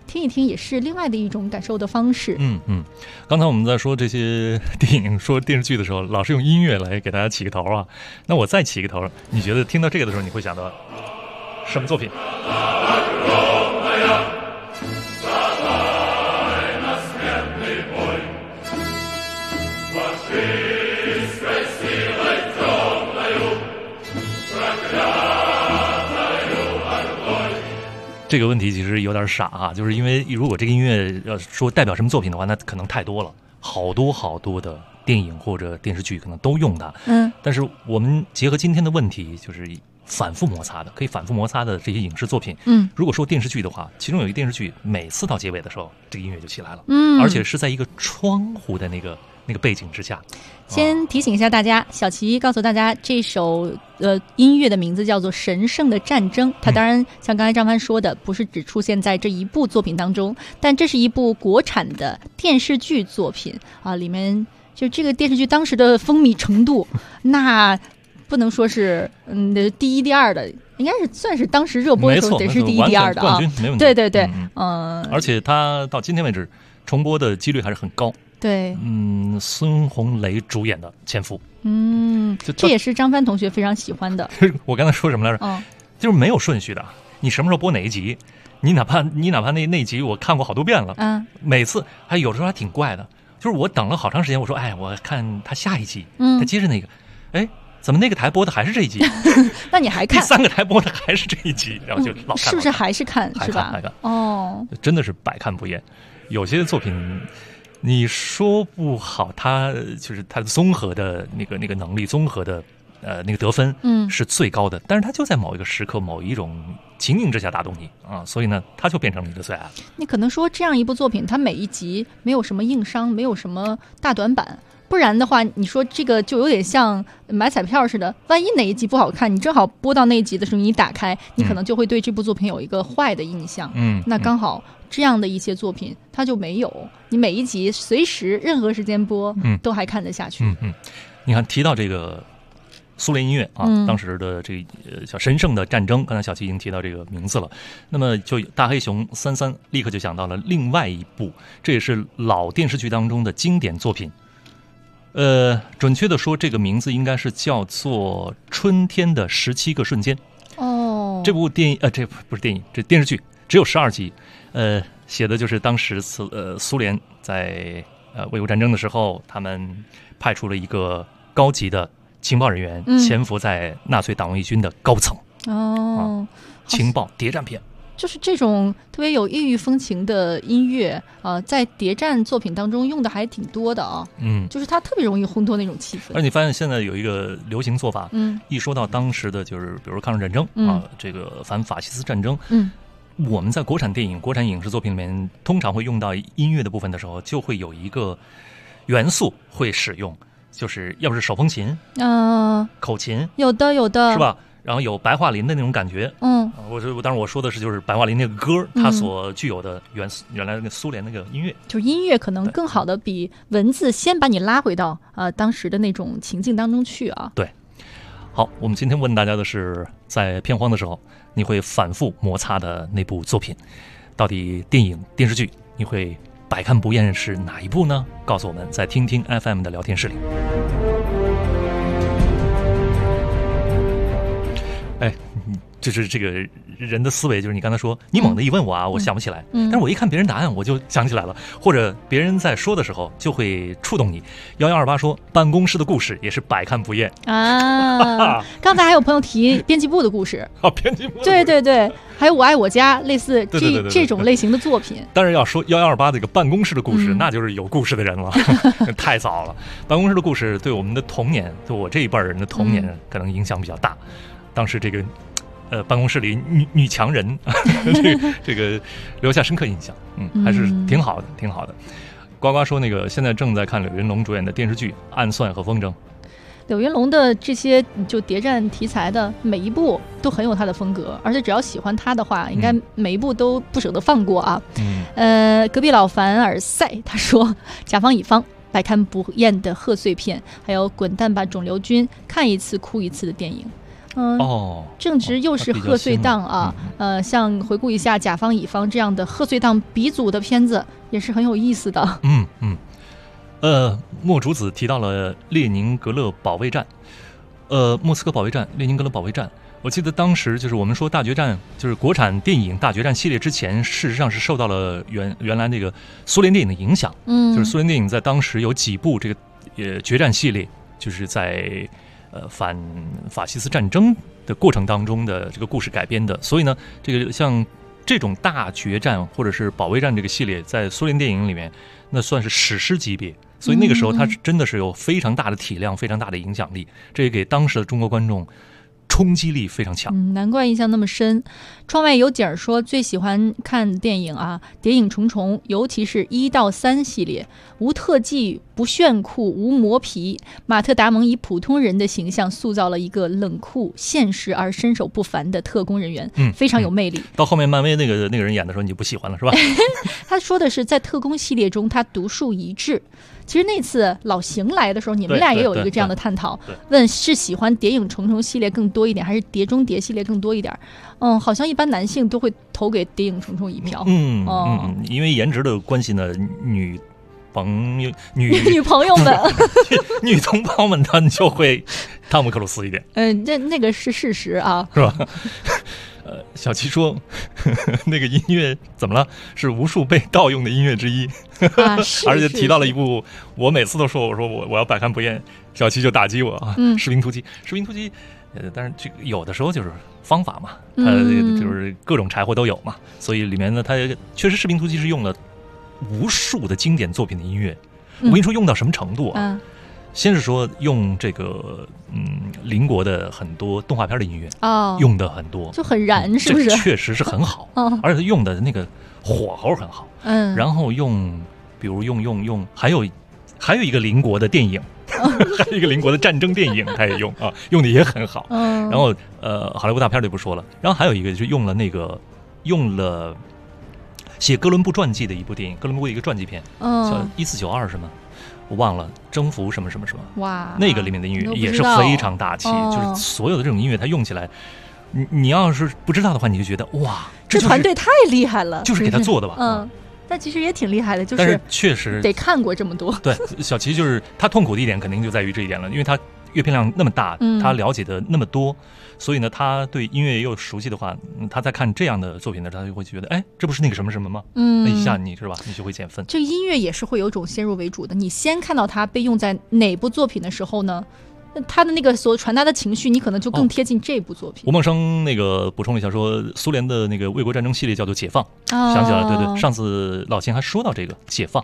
听一听也是另外的一种感受的方式。 刚才我们在说这些电影、说电视剧的时候，老是用音乐来给大家起个头啊。那我再起个头，你觉得听到这个的时候，你会想到什么作品？这个问题其实有点傻啊，就是因为如果这个音乐要说代表什么作品的话，那可能太多了，好多的电影或者电视剧可能都用它。但是我们结合今天的问题，就是反复摩擦的，可以反复摩擦的这些影视作品。如果说电视剧的话，其中有一个电视剧，每次到结尾的时候，这个音乐就起来了，而且是在一个窗户的那个背景之下。 先提醒一下大家，小齐告诉大家，这首音乐的名字叫做《神圣的战争》。它当然像刚才张帆说的，不是只出现在这一部作品当中，但这是一部国产的电视剧作品啊，里面就这个电视剧当时的风靡程度，那不能说是第一第二的，应该是算是当时热播的时候得是第一第二的啊。对对对， 而且它到今天为止重播的几率还是很高。 对， 孙红雷主演的《潜伏》， 这也是张帆同学非常喜欢的。 我刚才说什么来着？就是没有顺序的，你什么时候播哪一集，你哪怕那集我看过好多遍了，每次还有时候还挺怪的，就是我等了好长时间，我说我看他下一集，他接着那个，怎么那个台播的还是这一集？ 那你还看？ 第3个台播的还是这一集，然后就老看， 是不是还是看？是吧？ 还看真的是百看不厌。有些作品你说不好，它就是它的综合的那个能力，综合的那个得分是最高的，但是它就在某一个时刻、某一种情境之下打动你啊，所以呢，它就变成你的最爱了。 你可能说这样一部作品，它每一集没有什么硬伤，没有什么大短板。不然的话，你说这个就有点像买彩票似的，万一哪一集不好看，你正好播到那一集的时候，你打开，你可能就会对这部作品有一个坏的印象。那刚好这样的一些作品它就没有，你每一集随时任何时间播，都还看得下去。 你看提到这个苏联音乐啊，当时的这叫神圣的战争，刚才小七已经提到这个名字了。那么就大黑熊33立刻就想到了另外一部，这也是老电视剧当中的经典作品。准确的说，这个名字应该是叫做《春天的17个瞬间》。这部电影这不是电影，这电视剧只有12集。写的就是当时苏联在卫国战争的时候，他们派出了一个高级的情报人员潜伏在纳粹党卫军的高层。情报谍战片。 就是这种特别有异域风情的音乐，在谍战作品当中用的还挺多的啊。就是它特别容易烘托那种气氛。 而你发现现在有一个流行做法，一说到当时的就是比如抗日战争这个反法西斯战争，我们在国产电影、国产影视作品里面，通常会用到音乐的部分的时候，就会有一个元素会使用，就是要不是手风琴，口琴， 有的， 是吧？然后有白桦林的那种感觉，当然我说的是就是白桦林那个歌，它所具有的原来那个苏联那个音乐， 就是音乐可能更好的比文字先把你拉回到当时的那种情境当中去啊。 对，好，我们今天问大家的是，在片荒的时候，你会反复摩擦的那部作品，到底电影、电视剧你会百看不厌是哪一部呢？告诉我们，在听听 FM 的聊天室里。就是这个人的思维，就是你刚才说，你猛地一问我我想不起来，但是我一看别人答案，我就想起来了，或者别人在说的时候就会触动你。1128说，办公室的故事也是百看不厌啊。刚才还有朋友提编辑部的故事编辑部， 对对对，还有我爱我家，类似这种类型的作品。 但是要说1128这个办公室的故事，那就是有故事的人了，太早了。办公室的故事对我们的童年，对我这一辈人的童年可能影响比较大。当时这个办公室里女强人这个留下深刻印象，还是挺好的，挺好的。呱呱说那个现在正在看柳云龙主演的电视剧《暗算和风筝》。 柳云龙的这些就谍战题材的每一部都很有他的风格，而且只要喜欢他的话，应该每一部都不舍得放过啊。隔壁老凡尔赛他说，甲方乙方百看不厌的贺岁片，还有滚蛋吧肿瘤君，看一次哭一次的电影。 正值又是贺岁档啊，像回顾一下甲方乙方这样的贺岁档鼻祖的片子，也是很有意思的。 莫竹子提到了列宁格勒保卫战，莫斯科保卫战、列宁格勒保卫战。我记得当时就是我们说大决战，就是国产电影大决战系列之前，事实上是受到了原来那个苏联电影的影响。就是苏联电影在当时有几部这个决战系列，就是在反法西斯战争的过程当中的这个故事改编的。所以呢，这个像这种大决战或者是保卫战这个系列，在苏联电影里面那算是史诗级别。所以那个时候它真的是有非常大的体量、非常大的影响力，这也给当时的中国观众冲击力非常强。 难怪印象那么深。窗外有景说最喜欢看电影啊，谍影重重，尤其是1到3系列，无特技，不炫酷，无磨皮。马特·达蒙以普通人的形象塑造了一个冷酷、现实而身手不凡的特工人员，非常有魅力。 到后面漫威那个人演的时候，你就不喜欢了是吧？ 他说的是在特工系列中，他独树一帜。其实那次老邢来的时候，你们俩也有一个这样的探讨，问是喜欢谍影重重系列更多一点，还是谍中谍系列更多一点？好像一般男性都会投给谍影重重一票。 因为颜值的关系呢，女朋友们女同胞们他们就会汤姆克鲁斯一点。 那个是事实啊， 是吧？小七说那个音乐怎么了？是无数被盗用的音乐之一。而且提到了一部我每次都说我要百看不厌，小七就打击我啊。士兵突击，但是这个有的时候就是方法嘛，它就是各种柴火都有嘛，所以里面呢，它确实士兵突击是用了无数的经典作品的音乐。我跟你说用到什么程度啊？先是说用这个邻国的很多动画片的音乐用的很多， 就很燃，是不是？ 这确实是很好，而且他用的那个火候很好。然后比如用还有一个邻国的电影，还有一个邻国的战争电影，他也用啊，用的也很好。然后好莱坞大片就不说了，然后还有一个就用了写哥伦布传记的一部电影，哥伦布一个传记片，叫1492什么。我忘了征服什么什么什么， 哇， 那个里面的音乐也是非常大气，就是所有的这种音乐它用起来，你要是不知道的话，你就觉得哇， 这团队太厉害了， 就是给他做的吧。 但其实也挺厉害的， 但是确实得看过这么多。 对，小齐就是他痛苦的一点肯定就在于这一点了，因为他阅片量那么大，他了解的那么多，所以呢，他对音乐也有熟悉的话，他在看这样的作品的时候，他就会觉得，哎，这不是那个什么什么吗？那一下你是吧，你就会减分。 这音乐也是会有种先入为主的，你先看到它被用在哪部作品的时候呢，他的那个所传达的情绪，你可能就更贴近这部作品。 吴梦生那个补充了一下说，苏联的那个卫国战争系列叫做《解放》，想起来了，对，上次老秦还说到这个解放，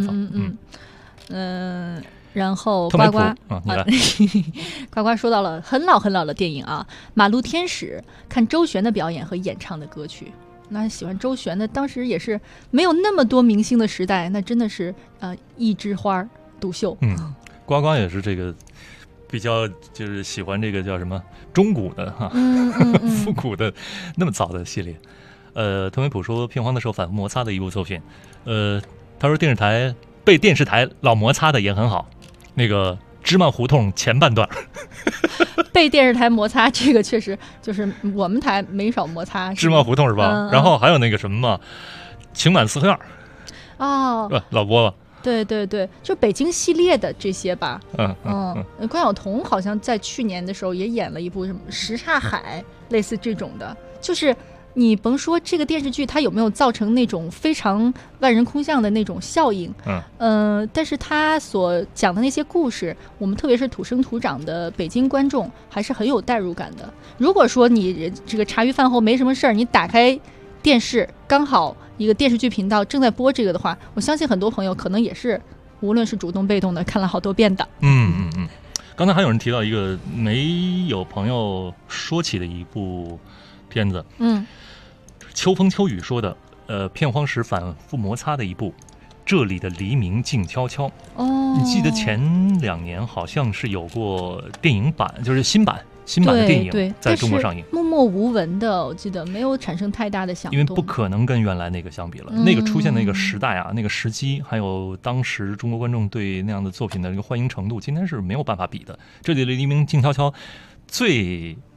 然后呱呱呱呱说到了很老很老的电影啊，《马路天使》，看周璇的表演和演唱的歌曲。那喜欢周璇的，当时也是没有那么多明星的时代，那真的是一枝花独秀。 呱呱也是这个比较就是喜欢这个叫什么中古的哈，复古的那么早的系列。特维普说片荒的时候反复摩擦的一部作品。他说被电视台老摩擦的也很好。那个芝麻胡同前半段被电视台摩擦，这个确实就是我们台没少摩擦。 芝麻胡同是吧？然后还有那个什么嘛，情满四合院老播吧。对， 就北京系列的这些吧。关晓彤好像在去年的时候也演了一部什么《什刹海》，类似这种的，就是你甭说这个电视剧它有没有造成那种非常万人空巷的那种效应，但是它所讲的那些故事，我们特别是土生土长的北京观众还是很有代入感的。如果说你这个茶余饭后没什么事儿，你打开电视，刚好一个电视剧频道正在播这个的话，我相信很多朋友可能也是无论是主动被动的看了好多遍的。 刚才还有人提到一个没有朋友说起的一部片子，秋风秋雨说的，片荒时反复摩擦的一部，这里的黎明静悄悄。你记得前2年好像是有过电影版，就是新版的电影在中国上映， 默默无闻的，我记得没有产生太大的响动， 因为不可能跟原来那个相比了。那个出现的那个时代啊，那个时机，还有当时中国观众对那样的作品的这个欢迎程度，今天是没有办法比的。这里的黎明静悄悄最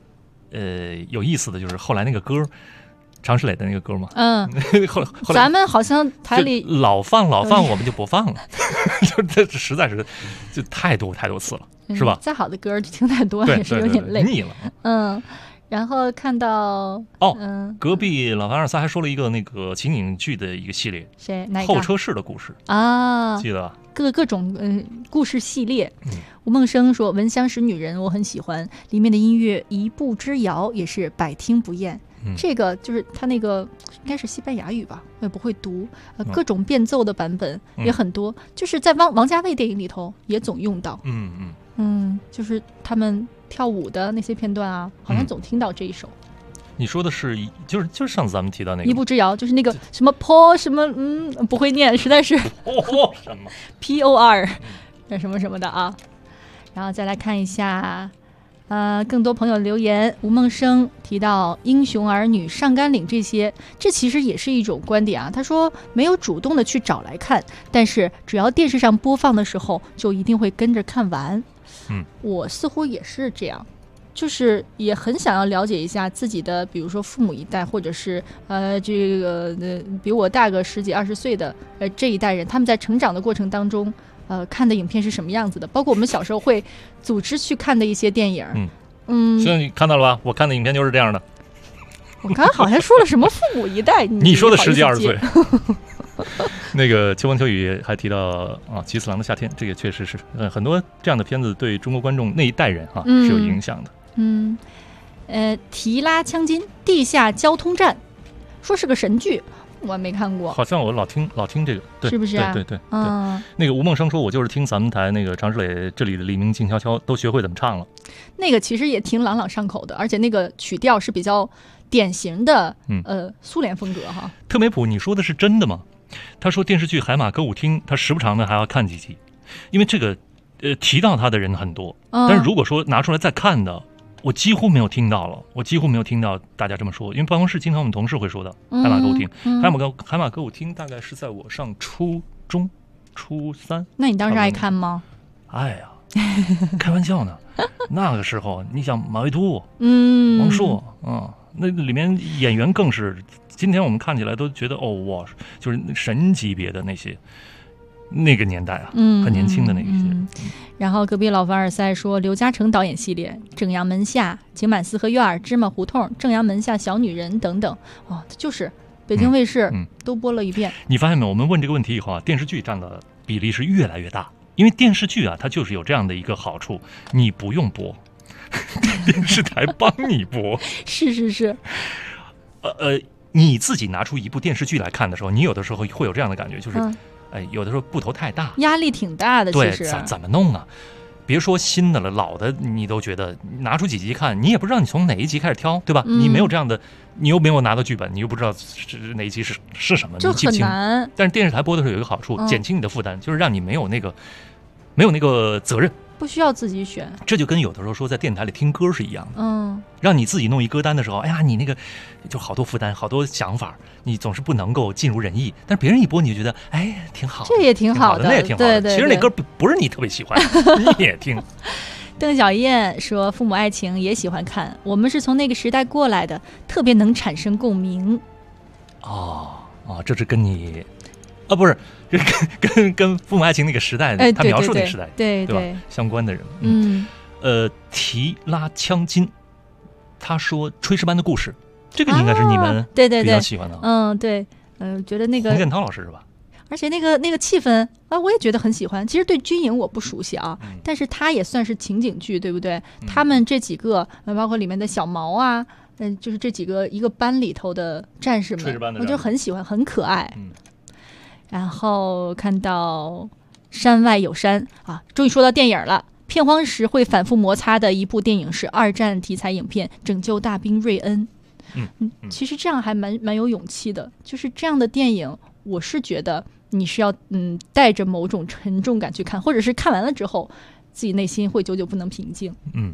有意思的就是后来那个歌，常石磊的那个歌嘛，后来咱们好像台里老放我们就不放了，就这实在是就太多次了，是吧？ 再好的歌听太多也是有点累， 腻了。 然后看到隔壁老凡尔萨还说了一个那个情景剧的一个系列， 谁？哪个？ 候车室的故事啊， 记得吧？ 各种故事系列。吴梦生说《闻香识女人》我很喜欢，里面的音乐一步之遥也是百听不厌。这个就是他那个应该是西班牙语吧，我也不会读。各种变奏的版本也很多，就是在王家卫电影里头也总用到。就是他们跳舞的那些片段啊，好像总听到这一首。 你说的是就是上次咱们提到那个一步之遥，就是那个什么 por 什么不会念，实在是什么 por 什么什么的啊。然后再来看一下更多朋友留言。吴梦生提到英雄儿女上甘岭这些，这其实也是一种观点啊。他说没有主动的去找来看，但是只要电视上播放的时候就一定会跟着看完。我似乎也是这样，就是也很想要了解一下自己的，比如说父母一代，或者是这个比我大个10几20岁的这一代人，他们在成长的过程当中看的影片是什么样子的，包括我们小时候会组织去看的一些电影。 现在你看到了吧？我看的影片就是这样的。 我刚才好像说了什么父母一代， 你说的10几20岁。那个秋风秋雨还提到吉次郎的夏天，这个确实是很多这样的片子对中国观众那一代人是有影响的。 提拉枪金地下交通站，说是个神剧，我没看过。 好像我老听这个，对， 是不是啊？ 对。那个吴梦生说，我就是听咱们台那个常石磊这里的黎明静悄悄都学会怎么唱了。 那个其实也挺朗朗上口的，而且那个曲调是比较典型的苏联风格哈。 特梅普，你说的是真的吗？他说电视剧《海马歌舞厅》，他时不常的还要看几集，因为这个提到他的人很多，但是如果说拿出来再看的，我几乎没有听到了，我几乎没有听到大家这么说，因为办公室经常我们同事会说的海马歌舞厅，海马歌舞厅大概是在我上初中初3。 那你当时爱看吗？ 哎呀，开玩笑呢，那个时候你想马未都、王朔那里面演员更是，今天我们看起来都觉得哇，就是神级别的那个年代啊，很年轻的那些。 然后隔壁老凡尔赛说，刘嘉诚导演系列《正阳门下》《景满四合院》《芝麻胡同》《正阳门下小女人》等等，就是北京卫视都播了一遍。 你发现没有？我们问这个问题以后啊，电视剧占的比例是越来越大，因为电视剧啊，它就是有这样的一个好处，你不用播，电视台帮你播。 是。 你自己拿出一部电视剧来看的时候，你有的时候会有这样的感觉，就是。有的时候步头太大， 压力挺大的。 对， 其实怎么弄啊？别说新的了，老的你都觉得拿出几集看，你也不知道你从哪一集开始挑，对吧？你没有这样的，你又没有拿到剧本，你又不知道哪一集是什么， 就很难。 但是电视台播的时候有一个好处，减轻你的负担，就是让你没有那个责任， 不需要自己选。 这就跟有的时候说在电台里听歌是一样的，让你自己弄一歌单的时候，哎呀，你那个就好多负担，好多想法，你总是不能够尽如人意。但是别人一播，你就觉得哎，挺好， 这也挺好的， 那也挺好的。 对， 其实那歌不是你特别喜欢，你也听。 邓小燕说，父母爱情也喜欢看，我们是从那个时代过来的，特别能产生共鸣。 这是跟你不是跟父母爱情那个时代，他描述那个时代， 对吧？相关的人。提拉枪金，他说炊事班的故事，这个应该是你们比较喜欢的。 对，觉得那个洪建涛老师是吧？ 而且那个气氛我也觉得很喜欢。其实对军营我不熟悉啊，但是它也算是情景剧，对不对？他们这几个包括里面的小毛啊，就是这几个一个班里头的战士们，我就很喜欢，很可爱。然后看到山外有山终于说到电影了。片荒时会反复摩擦的一部电影是2战题材影片《拯救大兵瑞恩》。其实这样还蛮有勇气的，就是这样的电影，我是觉得你是要带着某种沉重感去看，或者是看完了之后自己内心会久久不能平静。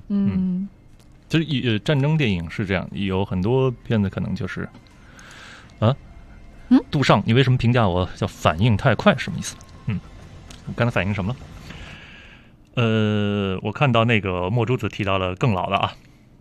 就是战争电影是这样，有很多片子可能就是杜尚，你为什么评价我叫反应太快？什么意思？我刚才反应什么了？我看到那个墨珠子提到了更老的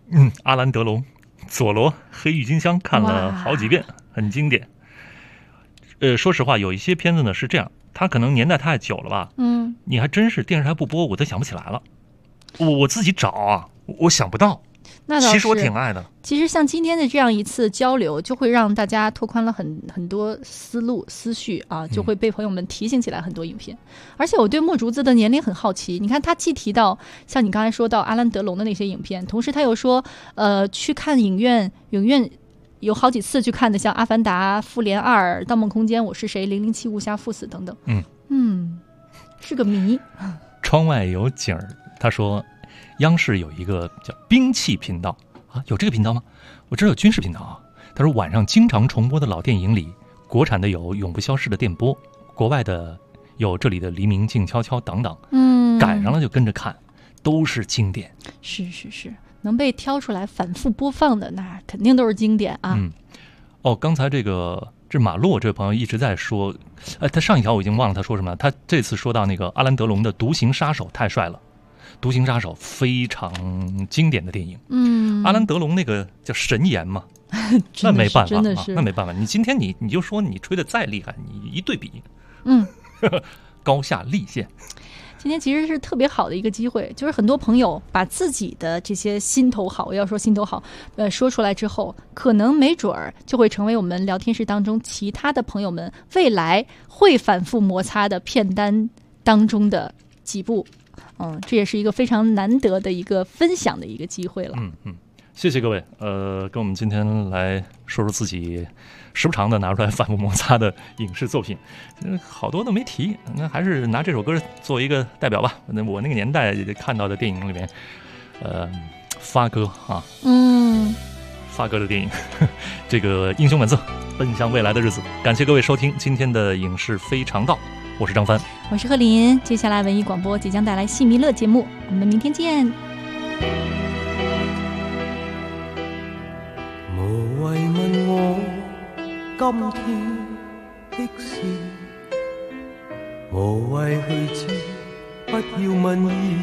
阿兰·德龙，佐罗黑郁金香看了好几遍，很经典。说实话，有一些片子呢是这样，它可能年代太久了吧，你还真是电视台不播，我都想不起来了。我自己找啊，我想不到。 那倒是， 其实我挺爱的。 其实像今天的这样一次交流，就会让大家拓宽了很多思绪啊，就会被朋友们提醒起来很多影片。而且我对墨竹子的年龄很好奇，你看他既提到像你刚才说到阿兰·德龙的那些影片，同时他又说去看影院有好几次去看的，像《阿凡达》、《复联2》、《盗梦空间》、《我是谁》、《007》、《无暇赴死》等等。是个谜。 窗外有景儿，他说央视有一个叫兵器频道啊，有这个频道吗？我知道有军事频道啊。他说晚上经常重播的老电影里，国产的有《永不消逝的电波》，国外的有这里的《黎明静悄悄》等等。赶上了就跟着看，都是经典。 是，能被挑出来反复播放的，那肯定都是经典啊。 刚才这马洛这位朋友一直在说，他上一条我已经忘了他说什么了。他这次说到那个阿兰·德龙的《独行杀手》太帅了。独行杀手非常经典的电影，阿兰·德龙那个叫神颜嘛，那没办法啊，那没办法。你今天你就说你吹的再厉害，你一对比，高下立现。 今天其实是特别好的一个机会，就是很多朋友把自己的这些心头好，我要说心头好，说出来之后，可能没准儿就会成为我们聊天室当中其他的朋友们未来会反复摩擦的片单当中的几部。这也是一个非常难得的一个分享的一个机会了。 谢谢各位，跟我们今天来说说自己时不常的拿出来反复摩擦的影视作品，好多都没提，那还是拿这首歌做一个代表吧。我那个年代看到的电影里面，发哥啊，发哥的电影，这个《英雄本色》，奔向未来的日子。感谢各位收听今天的影视非常道。我是张帆， 我是贺林。接下来文艺广播即将带来戏迷乐节目，我们明天见。 无谓问我今天的事，无谓去知，不要问意，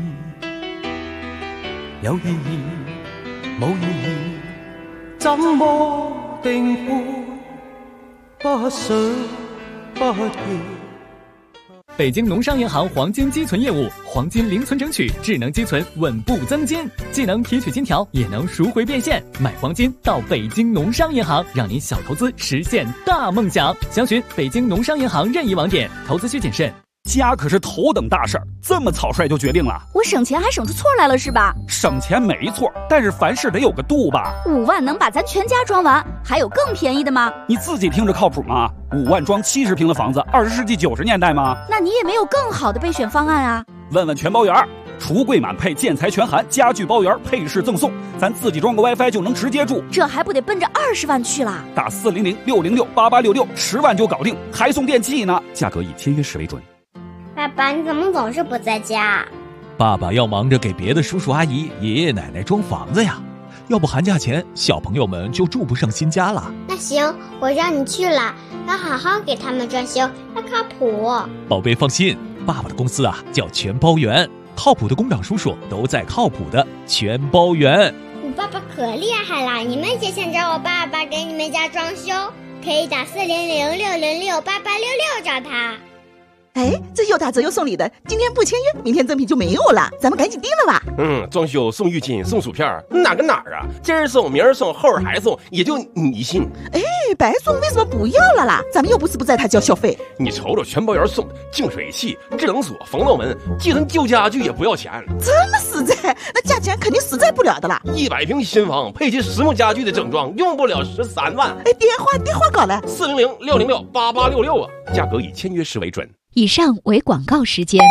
有意义冇意义，怎么定判？不想不要。 北京农商银行黄金积存业务，黄金零存整取，智能积存，稳步增金，既能提取金条，也能赎回变现。买黄金到北京农商银行，让您小投资实现大梦想。详询北京农商银行任意网点，投资需谨慎。 家可是头等大事儿，这么草率就决定了？ 我省钱还省出错来了是吧？ 省钱没错，但是凡事得有个度吧。 5万能把咱全家装完，还有更便宜的吗？ 你自己听着靠谱吗？5万装70平的房子，20世纪90年代吗？ 那你也没有更好的备选方案啊？ 问问全包圆，橱柜满配，建材全含，家具包圆，配饰赠送，咱自己装个 WiFi 就能直接住， 这还不得奔着20万去了？ 打400-606-8866，10万就搞定，还送电器呢，价格以签约时为准。 爸爸，你怎么总是不在家？ 爸爸要忙着给别的叔叔阿姨、爷爷奶奶装房子呀，要不寒假前小朋友们就住不上新家了。 那行，我让你去了，要好好给他们装修，要靠谱。 宝贝放心，爸爸的公司啊叫全包圆，靠谱的工长叔叔都在靠谱的全包圆。 我爸爸可厉害了，你们也想找我爸爸给你们家装修，可以打400-606-8866找他。 哎，这又打折又送礼的，今天不签约，明天赠品就没有了，咱们赶紧订了吧。 装修送浴巾送薯片，哪跟哪儿啊？今儿送明儿送后儿还送，也就你信。 哎，白送为什么不要了啦？咱们又不是不在他交小费。 你瞅瞅全包圆送的净水器、制冷锁、防盗门，寄存旧家具也不要钱， 这么实在，那价钱肯定实在不了的啦。 100平新房配齐实木家具的整装，用不了13万。 哎，电话搞来 400-606-8866啊，价格以签约时为准。 以上为广告时间。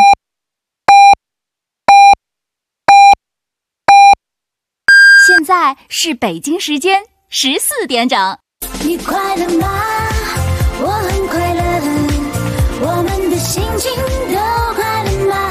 现在是北京时间14点整。 你快乐吗？我很快乐，我们的心情都快乐吗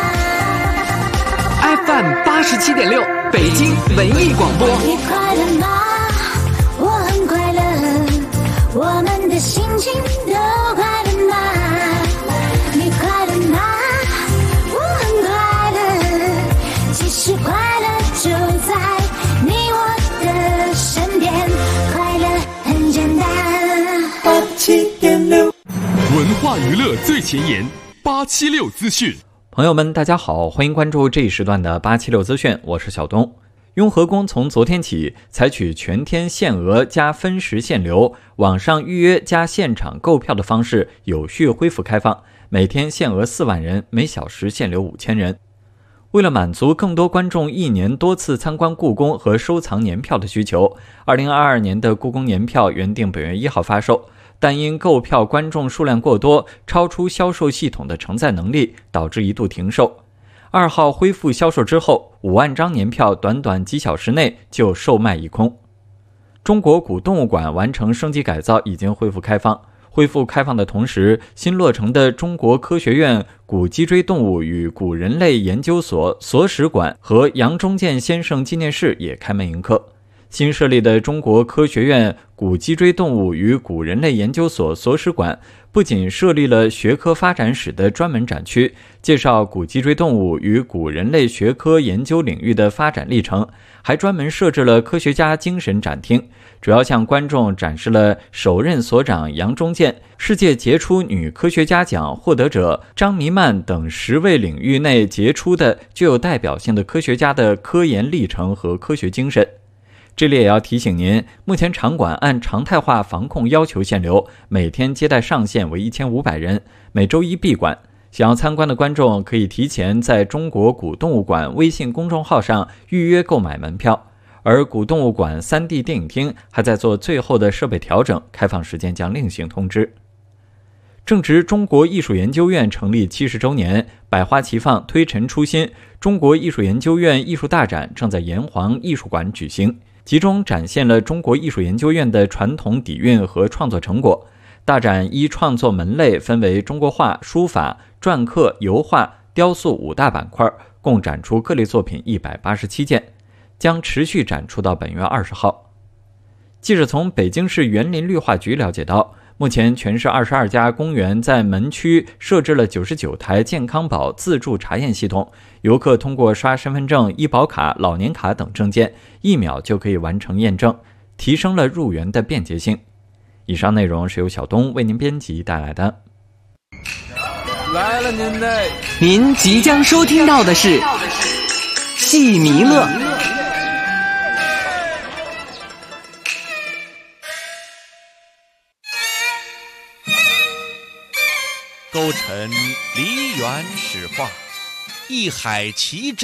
？FM 87.6，北京文艺广播。 你快乐吗？我很快乐，我们的心情都快乐吗？你快乐吗？我很快乐，其实快乐就在 87.6， 文化娱乐最前沿，876资讯。 朋友们，大家好，欢迎关注这一时段的876资讯，我是小东。雍和宫从昨天起采取全天限额加分时限流、网上预约加现场购票的方式有序恢复开放，每天限额4万人，每小时限流5000人。为了满足更多观众一年多次参观故宫和收藏年票的需求，2022年的故宫年票原定本月1号发售，但因购票观众数量过多，超出销售系统的承载能力，导致一度停售。2号恢复销售之后，5万张年票短短几小时内就售卖一空。中国古动物馆完成升级改造，已经恢复开放。恢复开放的同时，新落成的中国科学院古脊椎动物与古人类研究所所史馆和杨忠健先生纪念室也开门迎客。新设立的中国科学院古脊椎动物与古人类研究所所史馆不仅设立了学科发展史的专门展区，介绍古脊椎动物与古人类学科研究领域的发展历程，还专门设置了科学家精神展厅，主要向观众展示了首任所长杨忠健、世界杰出女科学家奖获得者张弥曼等10位领域内杰出的具有代表性的科学家的科研历程和科学精神。这里也要提醒您，目前场馆按常态化防控要求限流，每天接待上限为1500人，每周一闭馆。想要参观的观众可以提前在中国古动物馆微信公众号上预约购买门票。而古动物馆 3D 电影厅还在做最后的设备调整，开放时间将另行通知。正值中国艺术研究院成立70周年，百花齐放，推陈出新，中国艺术研究院艺术大展正在炎黄艺术馆举行，集中展现了中国艺术研究院的传统底蕴和创作成果。大展依创作门类分为中国画、书法、篆刻、油画、雕塑5大板块，共展出各类作品187件，将持续展出到本月20号。记者从北京市园林绿化局了解到，目前全市22家公园在门区设置了99台健康宝自助查验系统，游客通过刷身份证、医保卡、老年卡等证件，1秒就可以完成验证，提升了入园的便捷性。以上内容是由小东为您编辑带来的。 来了您即将收听到的是戏迷乐。 勾陈梨园史话，一海奇珍。